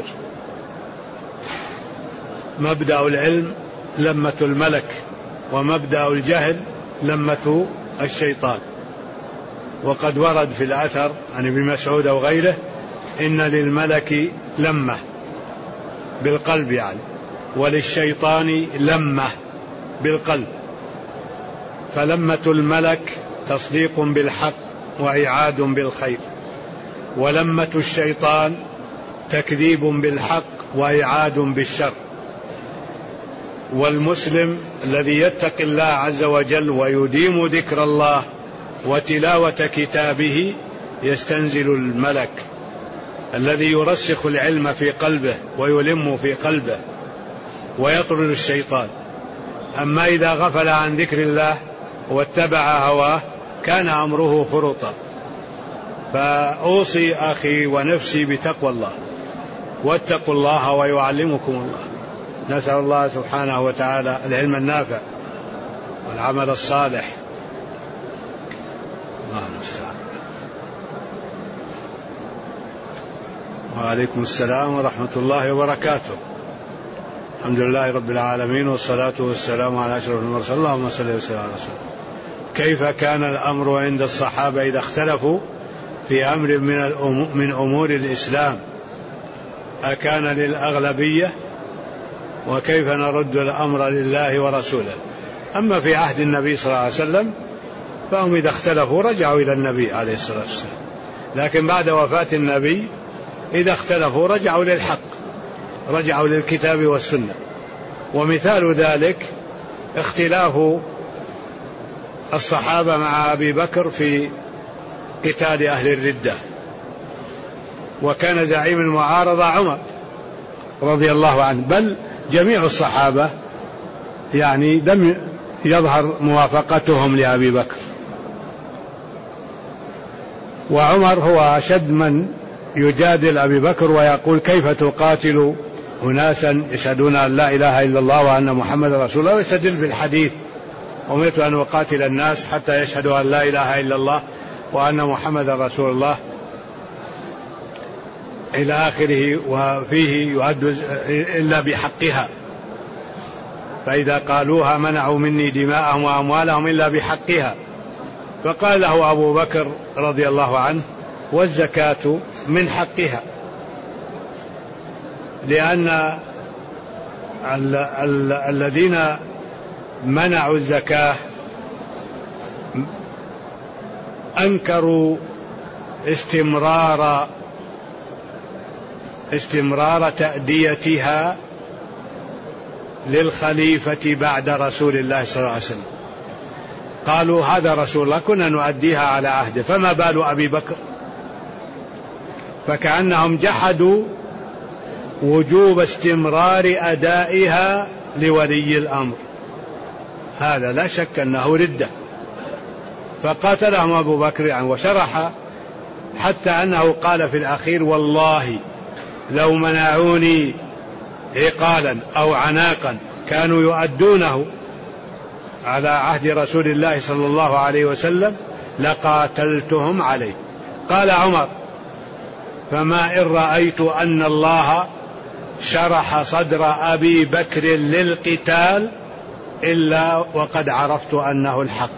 مبدأ العلم لمة الملك، ومبدأ الجهل لمة الشيطان. وقد ورد في الأثر عن ابن مسعود أو غيره إن للملك لمة بالقلب يعني، وللشيطان لمة بالقلب. فلمة الملك تصديق بالحق وإعاد بالخير، ولمة الشيطان تكذيب بالحق وإعاد بالشر. والمسلم الذي يتقي الله عز وجل ويديم ذكر الله وتلاوة كتابه يستنزل الملك الذي يرسخ العلم في قلبه ويلم في قلبه ويطرد الشيطان. أما إذا غفل عن ذكر الله واتبع هواه كان أمره فرطا. فأوصي أخي ونفسي بتقوى الله، واتقوا الله ويعلمكم الله. نسأل الله سبحانه وتعالى العلم النافع والعمل الصالح. الله المستعان. وعليكم السلام ورحمة الله وبركاته. الحمد لله رب العالمين، والصلاة والسلام على أشرف المرسلين. اللهم صل وسلم على رسول الله. كيف كان الأمر عند الصحابة إذا اختلفوا في أمر من أمور الإسلام؟ أكان للأغلبية؟ وكيف نرد الأمر لله ورسوله؟ أما في عهد النبي صلى الله عليه وسلم فهم إذا اختلفوا رجعوا إلى النبي عليه الصلاة والسلام، لكن بعد وفاة النبي إذا اختلفوا رجعوا للحق، رجعوا للكتاب والسنة. ومثال ذلك اختلاف الصحابة مع أبي بكر في قتال أهل الردة، وكان زعيم المعارضة عمر رضي الله عنه، بل جميع الصحابة يعني لم يظهر موافقتهم لأبي بكر. وعمر هو أشد من يجادل أبي بكر ويقول كيف تقاتل أناسا يشهدون أن لا إله إلا الله وأن محمد رسول الله، ويستدل بالحديث أمرت أن أقاتل الناس حتى يشهدوا أن لا إله إلا الله وأن محمد رسول الله إلى آخره. وفيه يؤد إلا بحقها، فإذا قالوها منعوا مني دماءهم وأموالهم إلا بحقها. فقال له أبو بكر رضي الله عنه والزكاة من حقها، لأن الذين منعوا الزكاة أنكروا استمرار تأديتها للخليفة بعد رسول الله صلى الله عليه وسلم. قالوا هذا رسول الله كنا نؤديها على عهده، فما بال أبي بكر؟ فكأنهم جحدوا وجوب استمرار أدائها لولي الأمر. هذا لا شك أنه ردة. فقاتلهم أبو بكر يعني وشرح، حتى أنه قال في الأخير والله لو منعوني عقالا أو عناقا كانوا يؤدونه على عهد رسول الله صلى الله عليه وسلم لقاتلتهم عليه. قال عمر فما إن رأيت أن الله شرح صدر أبي بكر للقتال إلا وقد عرفت أنه الحق.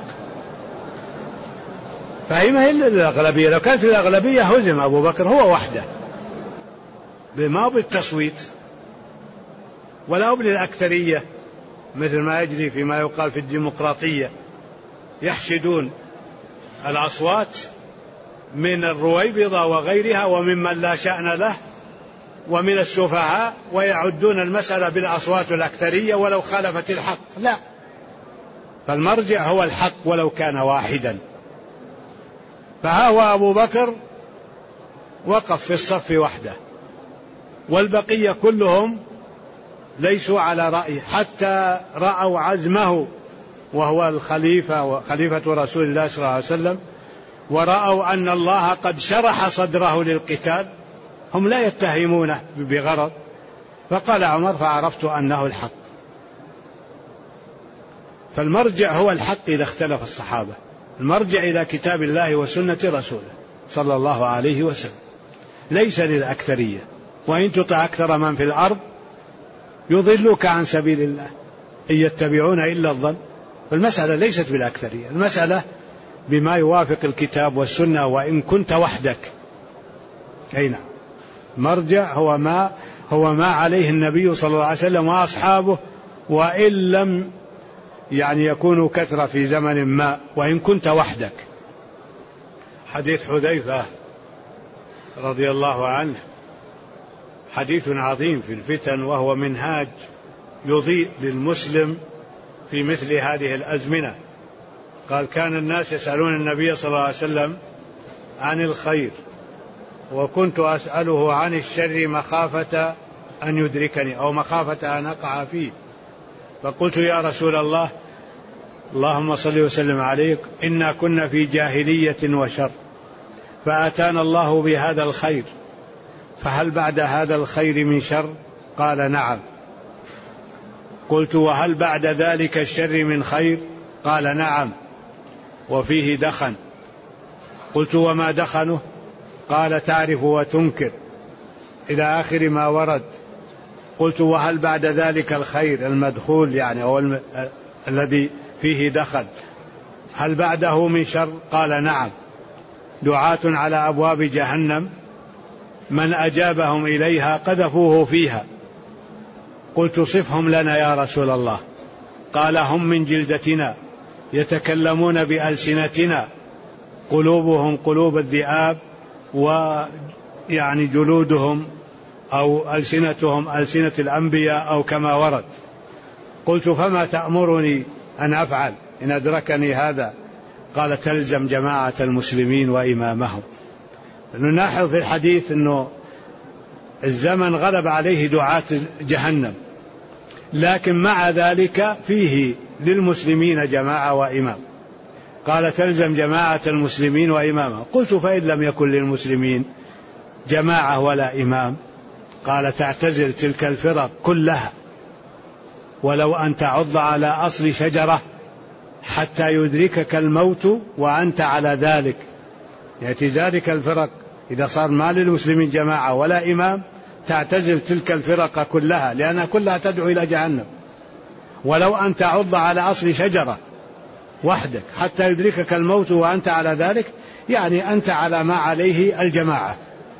فهي ما هي الأغلبية، لو كانت الأغلبية هزم أبو بكر هو وحده، ما بالتصويت ولا بالأكثرية مثل ما يجري فيما يقال في الديمقراطية، يحشدون الأصوات من الرويبضة وغيرها وممن لا شأن له ومن السفهاء، ويعدون المسألة بالأصوات الأكثرية ولو خالفت الحق. لا، فالمرجع هو الحق ولو كان واحدا. فها هو أبو بكر وقف في الصف وحده، والبقية كلهم ليسوا على رأيه حتى رأوا عزمه وهو الخليفة وخليفة رسول الله صلى الله عليه وسلم، ورأوا أن الله قد شرح صدره للقتال. هم لا يتهمونه بغرض، فقال عمر فعرفت أنه الحق. فالمرجع هو الحق إذا اختلف الصحابة، المرجع إلى كتاب الله وسنة رسوله صلى الله عليه وسلم، ليس للأكثرية. وإن تطع أكثر من في الأرض يضلوك عن سبيل الله إن يتبعون إلا الظن. والمسألة ليست بالأكثرية، المسألة بما يوافق الكتاب والسنة وإن كنت وحدك. أي نعم، مرجع هو ما عليه النبي صلى الله عليه وسلم وأصحابه، وإن لم يكونوا كثرة في زمن ما، وإن كنت وحدك. حديث حذيفة رضي الله عنه حديث عظيم في الفتن، وهو منهاج يضيء للمسلم في مثل هذه الأزمنة. قال: كان الناس يسألون النبي صلى الله عليه وسلم عن الخير، وكنت أسأله عن الشر مخافة أن يدركني أو مخافة أن أقع فيه. فقلت: يا رسول الله، اللهم صل وسلم عليك، إنا كنا في جاهلية وشر، فأتانا الله بهذا الخير، فهل بعد هذا الخير من شر؟ قال: نعم. قلت: وهل بعد ذلك الشر من خير؟ قال: نعم، وفيه دخن. قلت: وما دخنه؟ قال: تعرف وتنكر، إلى آخر ما ورد. قلت: وهل بعد ذلك الخير المدخول أو الذي فيه دخل، هل بعده من شر؟ قال: نعم، دعاة على أبواب جهنم من أجابهم إليها قذفوه فيها. قلت: صفهم لنا يا رسول الله. قال: هم من جلدتنا، يتكلمون بألسنتنا، قلوبهم قلوب الذئاب، جلودهم أو ألسنتهم ألسنة الأنبياء أو كما ورد. قلت: فما تأمرني أن أفعل إن أدركني هذا؟ قال: تلزم جماعة المسلمين وإمامهم. نلاحظ في الحديث أنه الزمن غلب عليه دعاة جهنم، لكن مع ذلك فيه للمسلمين جماعة وإمام. قال: تلزم جماعة المسلمين وإمامهم. قلت: فإن لم يكن للمسلمين جماعة ولا إمام؟ قال: تعتزل تلك الفرق كلها، ولو أن تعض على أصل شجرة حتى يدركك الموت وأنت على ذلك. ذلك الفرق إذا صار ما للمسلمين جماعة ولا إمام، تعتزل تلك الفرق كلها، لأنها كلها تدعو إلى جهنم. ولو أن تعض على أصل شجرة وحدك حتى يدركك الموت وأنت على ذلك، أنت على ما عليه الجماعة.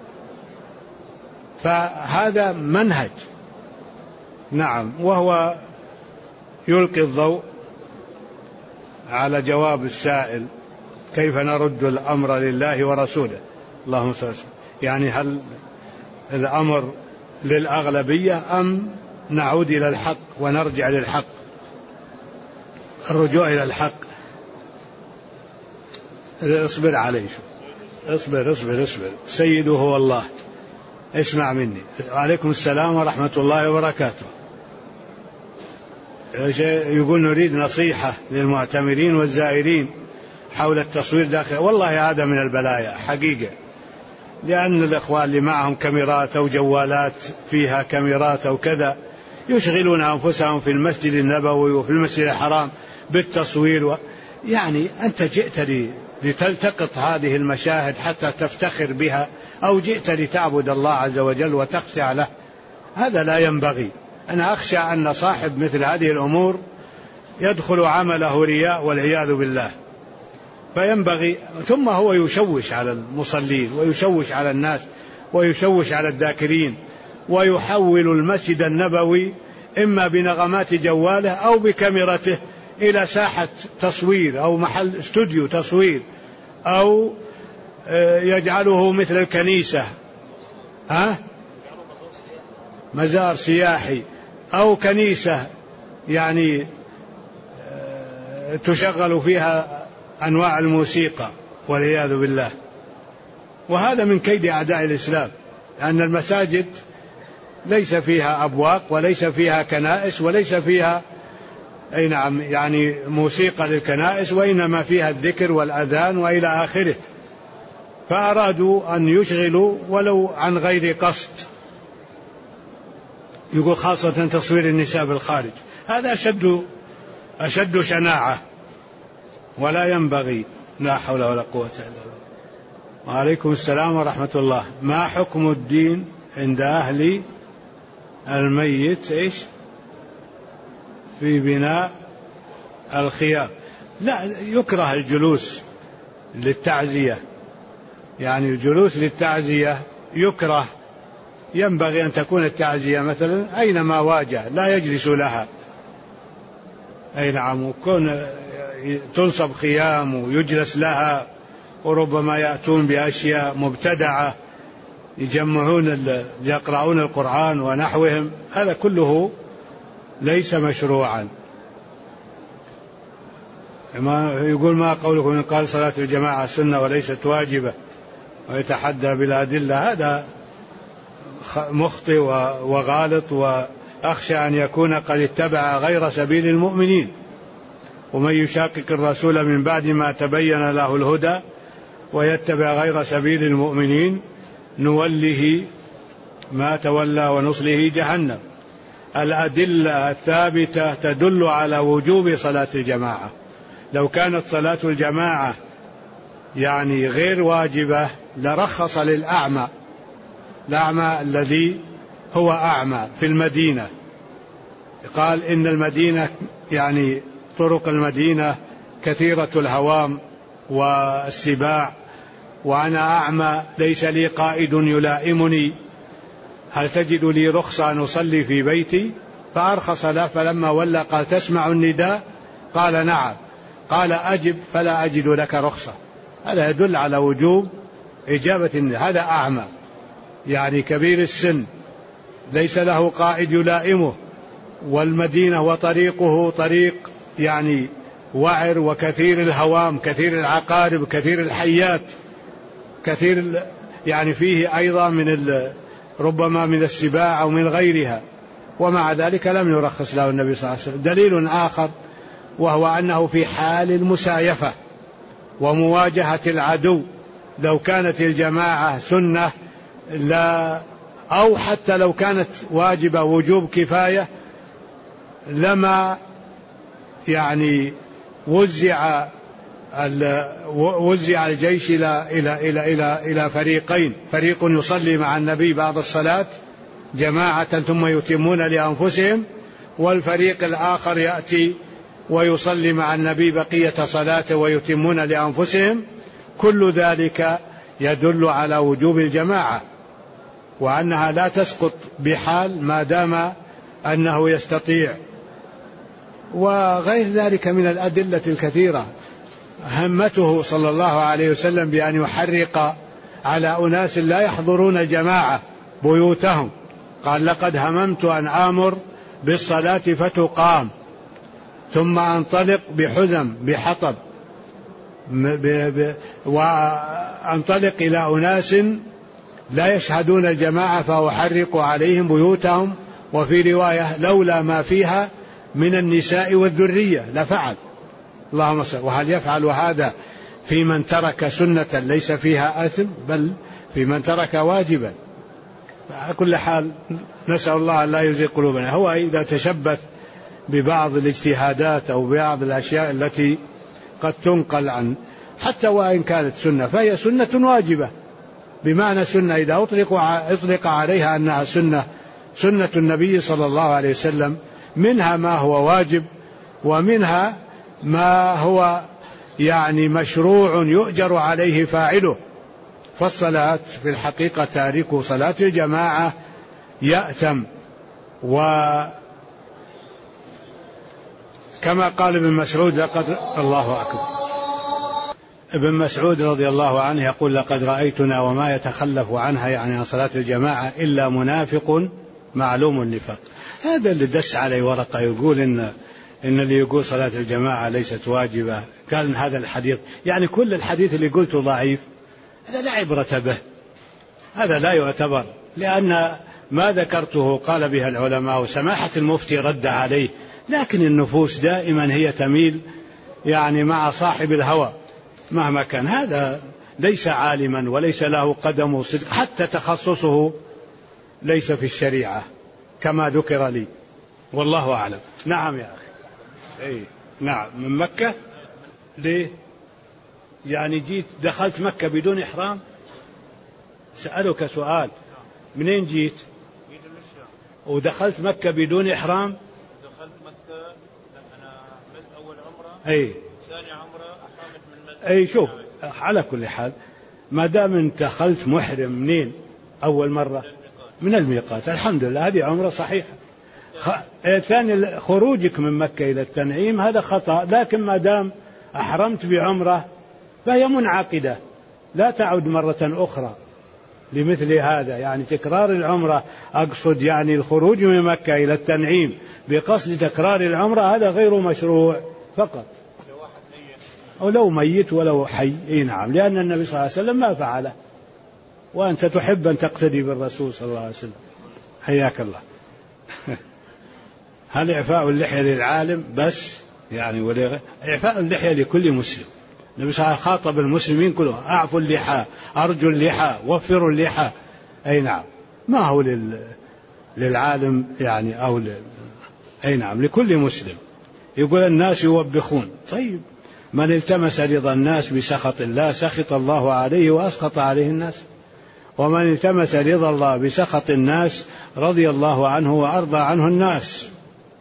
فهذا منهج، نعم، وهو يلقي الضوء على جواب السائل: كيف نرد الأمر لله ورسوله؟ اللهم صل وسلم. هل الأمر للأغلبية أم نعود إلى الحق ونرجع للحق؟ الرجوع إلى الحق. اصبر عليه، اصبر سيده هو الله. اسمع مني. وعليكم السلام ورحمة الله وبركاته. يقول: نريد نصيحة للمعتمرين والزائرين حول التصوير داخل. والله هذا من البلايا حقيقة، لأن الإخوان اللي معهم كاميرات أو جوالات فيها كاميرات أو كذا يشغلون أنفسهم في المسجد النبوي وفي المسجد الحرام بالتصوير أنت جئت لتلتقط هذه المشاهد حتى تفتخر بها، أو جئت لتعبد الله عز وجل وتخشع له؟ هذا لا ينبغي. أنا أخشى أن صاحب مثل هذه الأمور يدخل عمله رياء والعياذ بالله. فينبغي، ثم هو يشوش على المصلين ويشوش على الناس ويشوش على الذاكرين، ويحول المسجد النبوي إما بنغمات جواله أو بكاميرته إلى ساحة تصوير أو محل استوديو تصوير، أو يجعله مثل الكنيسة مزار سياحي، أو كنيسة تشغل فيها أنواع الموسيقى والعياذ بالله. وهذا من كيد أعداء الإسلام، لأن المساجد ليس فيها أبواق وليس فيها كنائس وليس فيها موسيقى للكنائس، وإنما فيها الذكر والأذان وإلى آخره. فأرادوا أن يشغلوا ولو عن غير قصد. يقول خاصة تصوير النساء بالخارج، هذا أشد شناعة ولا ينبغي. لا حول ولا قوة إلا بالله. وعليكم السلام ورحمة الله. ما حكم الدين عند أهل الميت في بناء الخيام؟ لا، يكره الجلوس للتعزية، يعني الجلوس للتعزية يكره. ينبغي أن تكون التعزية مثلا أينما واجه لا يجلس لها. أي نعم، وكون تنصب خيام ويجلس لها، وربما يأتون بأشياء مبتدعة يقرؤون القرآن ونحوهم، هذا كله ليس مشروعا. يقول ما قولكم إن قال صلاة الجماعة سنة وليست واجبة ويتحدى بالأدلة؟ هذا مخطئ وغالط، وأخشى أن يكون قد اتبع غير سبيل المؤمنين. ومن يشاقق الرسول من بعد ما تبين له الهدى ويتبع غير سبيل المؤمنين نوله ما تولى ونصله جهنم. الأدلة الثابتة تدل على وجوب صلاة الجماعة. لو كانت صلاة الجماعة يعني غير واجبة لرخص للأعمى، الأعمى الذي هو أعمى في المدينة، قال إن المدينة يعني طرق المدينة كثيرة الهوام والسباع، وأنا أعمى ليس لي قائد يلائمني، هل تجد لي رخصة أن أصلي في بيتي؟ فأرخص له. فلما ولى قال تسمع النداء؟ قال نعم. قال أجب فلا أجد لك رخصة. هذا يدل على وجوب إجابة النداء. هذا أعمى يعني كبير السن ليس له قائد يلائمه، والمدينة وطريقه طريق يعني وعر وكثير الهوام، كثير العقارب، كثير الحيات، كثير يعني فيه أيضا من ربما من السباع أو من غيرها، ومع ذلك لم يرخص له النبي صلى الله عليه وسلم. دليل آخر وهو أنه في حال المسايفة ومواجهة العدو، لو كانت الجماعة سنة لا، أو حتى لو كانت واجبة وجوب كفاية، لما يعني وزع الجيش إلى فريقين، فريق يصلي مع النبي بعد الصلاة جماعة ثم يتمون لأنفسهم، والفريق الآخر يأتي ويصلي مع النبي بقية صلاته ويتمون لأنفسهم. كل ذلك يدل على وجوب الجماعة، وأنها لا تسقط بحال ما دام أنه يستطيع. وغير ذلك من الأدلة الكثيرة. همته صلى الله عليه وسلم بأن يحرق على أناس لا يحضرون الجماعة بيوتهم، قال لقد هممت أن آمر بالصلاة فتقام ثم أنطلق بحزم بحطب وأنطلق إلى أناس لا يشهدون الجماعة فأحرق عليهم بيوتهم، وفي رواية لولا ما فيها من النساء والذرية لفعل. اللهم صل. وهل يفعل هذا في من ترك سنة ليس فيها آثم، بل في من ترك واجبا. على كل حال نسأل الله أن لا يزغ قلوبنا. هو إذا تشبث ببعض الاجتهادات أو بعض الأشياء التي قد تنقل عن حتى وإن كانت سنة فهي سنة واجبة، بمعنى سنة إذا أطلق عليها أنها سنة النبي صلى الله عليه وسلم، منها ما هو واجب ومنها ما هو يعني مشروع يؤجر عليه فاعله. فالصلاة في الحقيقة تارك صلاة الجماعة يأثم. وكما قال ابن مسعود الله أكبر، ابن مسعود رضي الله عنه يقول لقد رأيتنا وما يتخلف عنها يعني عن صلاة الجماعة إلا منافق معلوم النفاق. هذا اللي دس عليه ورقة يقول إن اللي يقول صلاة الجماعة ليست واجبة، قال إن هذا الحديث يعني كل الحديث اللي قلته ضعيف، هذا لا عبرة به، هذا لا يعتبر، لأن ما ذكرته قال بها العلماء وسماحة المفتي رد عليه، لكن النفوس دائما هي تميل يعني مع صاحب الهوى مهما كان. هذا ليس عالما وليس له قدم صدق، حتى تخصصه ليس في الشريعة. كما ذكر لي، والله أعلم. نعم يا أخي. أي نعم. من مكة. ليه؟ يعني جيت دخلت مكة بدون إحرام؟ سألك سؤال، منين جيت؟ ودخلت مكة بدون إحرام؟ دخلت مكة أنا عملت أول عمرة. أي ثاني عمرة أحرمت من مكة. أي شوف، على كل حال ما دام انت دخلت محرم منين أول مرة؟ من الميقات. الحمد لله، هذه عمرة صحيحة. ثاني خروجك من مكة إلى التنعيم هذا خطأ، لكن ما دام أحرمت بعمرة فهي منعقدة، لا تعود مرة أخرى لمثل هذا. يعني تكرار العمرة، أقصد يعني الخروج من مكة إلى التنعيم بقصد تكرار العمرة هذا غير مشروع فقط. أو لو ميت ولو حي. إيه نعم، لأن النبي صلى الله عليه وسلم ما فعله، وأنت تحب أن تقتدي بالرسول صلى الله عليه وسلم. حياك الله. هل إعفاء اللحية للعالم بس يعني؟ إعفاء اللحية لكل مسلم. النبي صلى الله عليه وسلم خاطب المسلمين كلهم: أعفوا اللحى، أرجوا اللحى، وفروا اللحى. أي نعم، ما هو للعالم يعني أو أي نعم، لكل مسلم. يقول الناس يوبخون. طيب، من التمس رضا الناس بسخط الله سخط الله عليه وأسخط عليه الناس، ومن التمس رضا الله بسخط الناس رضي الله عنه وأرضى عنه الناس.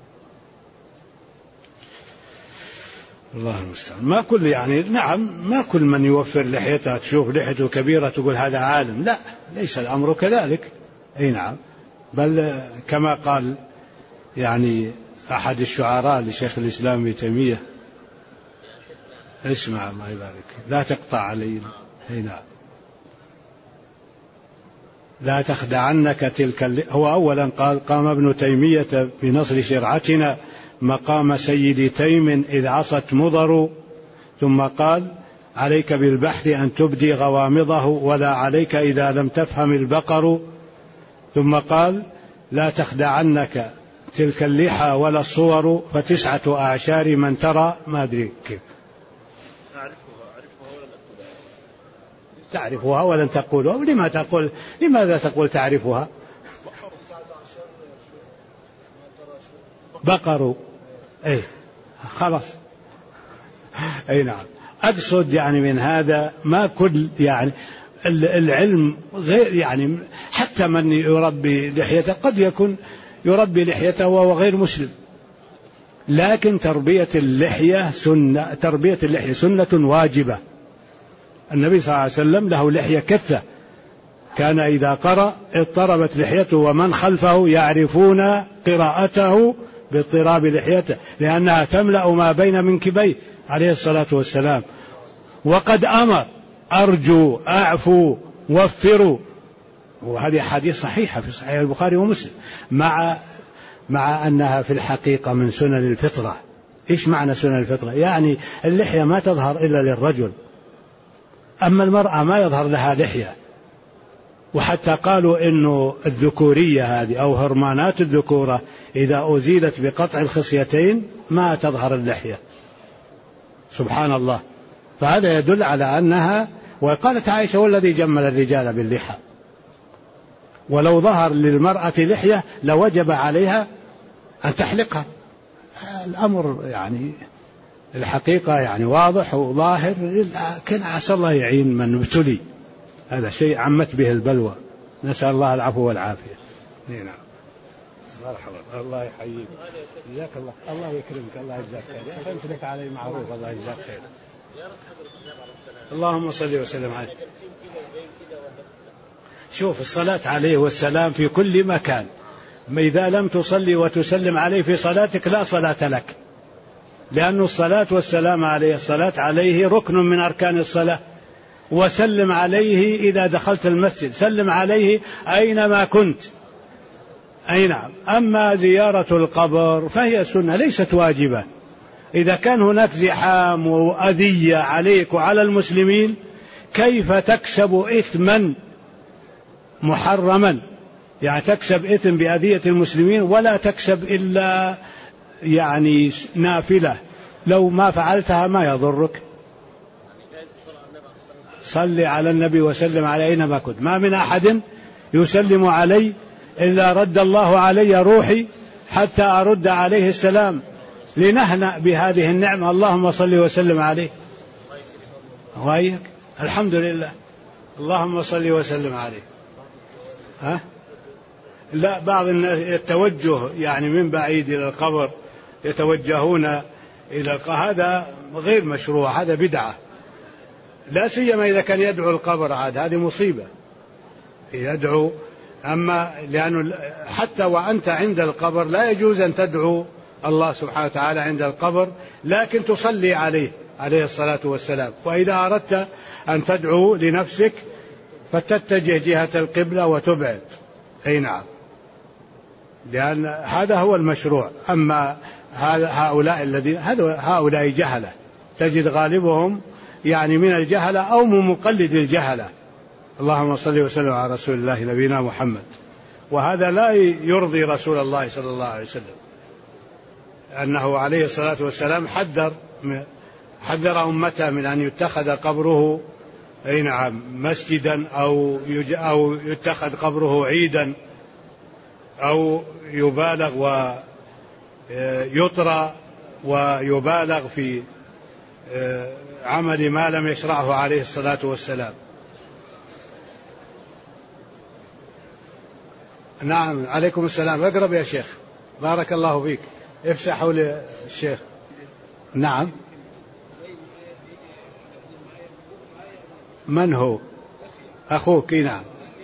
الله المستعان. ما كل يعني نعم، ما كل من يوفر لحيته تشوف لحيته كبيرة تقول هذا عالم، لا، ليس الأمر كذلك. أي نعم، بل كما قال يعني أحد الشعراء لشيخ الإسلام ابن تيمية: اسمع الله يبارك، لا تقطع علينا. أي نعم، لا تخدعنك تلك هو أولا قال: قام ابن تيمية بنصر شرعتنا مقام سيد تيم إذ عصت مضر. ثم قال: عليك بالبحث أن تبدي غوامضه، ولا عليك إذا لم تفهم البقر. ثم قال: لا تخدعنك تلك اللحى ولا الصور، فتسعة أعشار من ترى. ما أدري كيف تعرفها ولن تقولها. لماذا تقول تعرفها؟ بقروا. أي خلاص. أي نعم، أقصد يعني من هذا ما كل يعني العلم غير يعني، حتى من يربي لحيته قد يكون يربي لحيته وهو غير مسلم، لكن تربية اللحية سنة واجبة. النبي صلى الله عليه وسلم له لحية كثة، كان إذا قرأ اضطربت لحيته ومن خلفه يعرفون قراءته باضطراب لحيته، لأنها تملأ ما بين منكبيه عليه الصلاة والسلام. وقد أمر: أرجو، أعفو، وفروا. وهذه حديث صحيحة في صحيح البخاري ومسلم، مع أنها في الحقيقة من سنن الفطرة. إيش معنى سنن الفطرة؟ يعني اللحية ما تظهر إلا للرجل، أما المرأة ما يظهر لها لحية. وحتى قالوا إنه الذكورية هذه أو هرمونات الذكورة إذا أزيلت بقطع الخصيتين ما تظهر اللحية. سبحان الله. فهذا يدل على أنها، وقالت عائشة: والذي جمل الرجال باللحى. ولو ظهر للمرأة لحية لوجب عليها أن تحلقها. الأمر يعني الحقيقة يعني واضح وظاهر، لكن عسى الله يعين من ابتلي. هذا شيء عمت به البلوى، نسأل الله العفو والعافية. نعم. مرحبا، الله يحييك، جزاك الله، الله يكرمك، الله يجزاك خير. يا أخي أنت لك علي معروف، الله يجزاك خير. اللهم صل وسلم عليه. شوف، الصلاة عليه والسلام في كل مكان. إذا لم تصلي وتسلم عليه في صلاتك لا صلاة لك، لأن الصلاة والسلام عليه، الصلاة عليه ركن من أركان الصلاة. وسلم عليه إذا دخلت المسجد، سلم عليه أينما كنت. أي نعم. أما زيارة القبر فهي سنة ليست واجبة. إذا كان هناك زحام وأذية عليك وعلى المسلمين، كيف تكسب إثما محرما؟ يعني تكسب إثم بأذية المسلمين ولا تكسب إلا يعني نافلة، لو ما فعلتها ما يضرك. صل على النبي وسلم على أينما كنت. ما من أحد يسلم علي إلا رد الله علي روحي حتى أرد عليه السلام، لنهنأ بهذه النعمة. اللهم صل وسلم عليه. وإياك. الحمد لله. اللهم صل وسلم عليه. ها؟ لا، بعض الناس التوجه يعني من بعيد إلى القبر، يتوجهون إلى هذا غير مشروع، هذا بدعة، لا سيما إذا كان يدعو القبر، عاد هذه مصيبة يدعو. أما لأنه حتى وأنت عند القبر لا يجوز أن تدعو الله سبحانه وتعالى عند القبر، لكن تصلي عليه الصلاة والسلام. وإذا أردت أن تدعو لنفسك فتتجه جهة القبلة وتبعد. أي نعم، لأن هذا هو المشروع. أما هؤلاء الذين هؤلاء جهلة، تجد غالبهم يعني من الجهلة أو من مقلد الجهلة. اللهم صل وسلم على رسول الله نبينا محمد. وهذا لا يرضي رسول الله صلى الله عليه وسلم، أنه عليه الصلاة والسلام حذر أمته من أن يتخذ قبره أي نعم مسجدا أو يتخذ قبره عيدا أو يبالغ ويطرى ويبالغ في عمل ما لم يشرعه عليه الصلاة والسلام. نعم، عليكم السلام. اقرب يا شيخ، بارك الله فيك، افسحوا للشيخ. نعم. من هو؟ أخوك؟ نعم.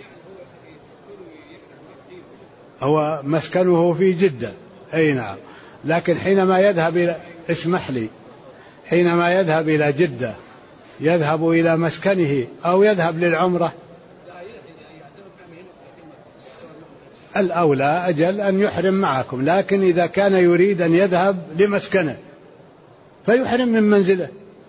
هو مسكنه في جدة. أي نعم، لكن حينما يذهب اسمح لي، حينما يذهب إلى جدة يذهب إلى مسكنه أو يذهب للعمرة؟ الأولى أجل أن يحرم معكم، لكن إذا كان يريد أن يذهب لمسكنه فيحرم من منزله،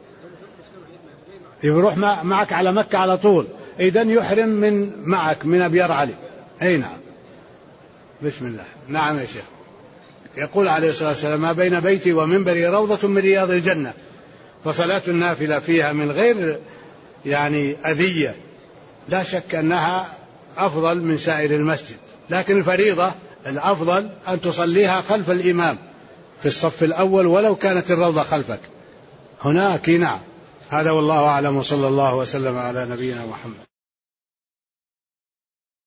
يروح معك على مكة على طول، إذن يحرم معك من أبيار علي. أي نعم. بسم الله. نعم يا شيخ. يقول عليه الصلاة والسلام: ما بين بيتي ومنبري روضة من رياض الجنة، فصلاة النافلة فيها من غير يعني أذية لا شك أنها أفضل من سائر المسجد، لكن الفريضة الأفضل أن تصليها خلف الإمام في الصف الأول ولو كانت الروضة خلفك هناك. نعم. هذا والله أعلم، وصلى الله وسلم على نبينا محمد.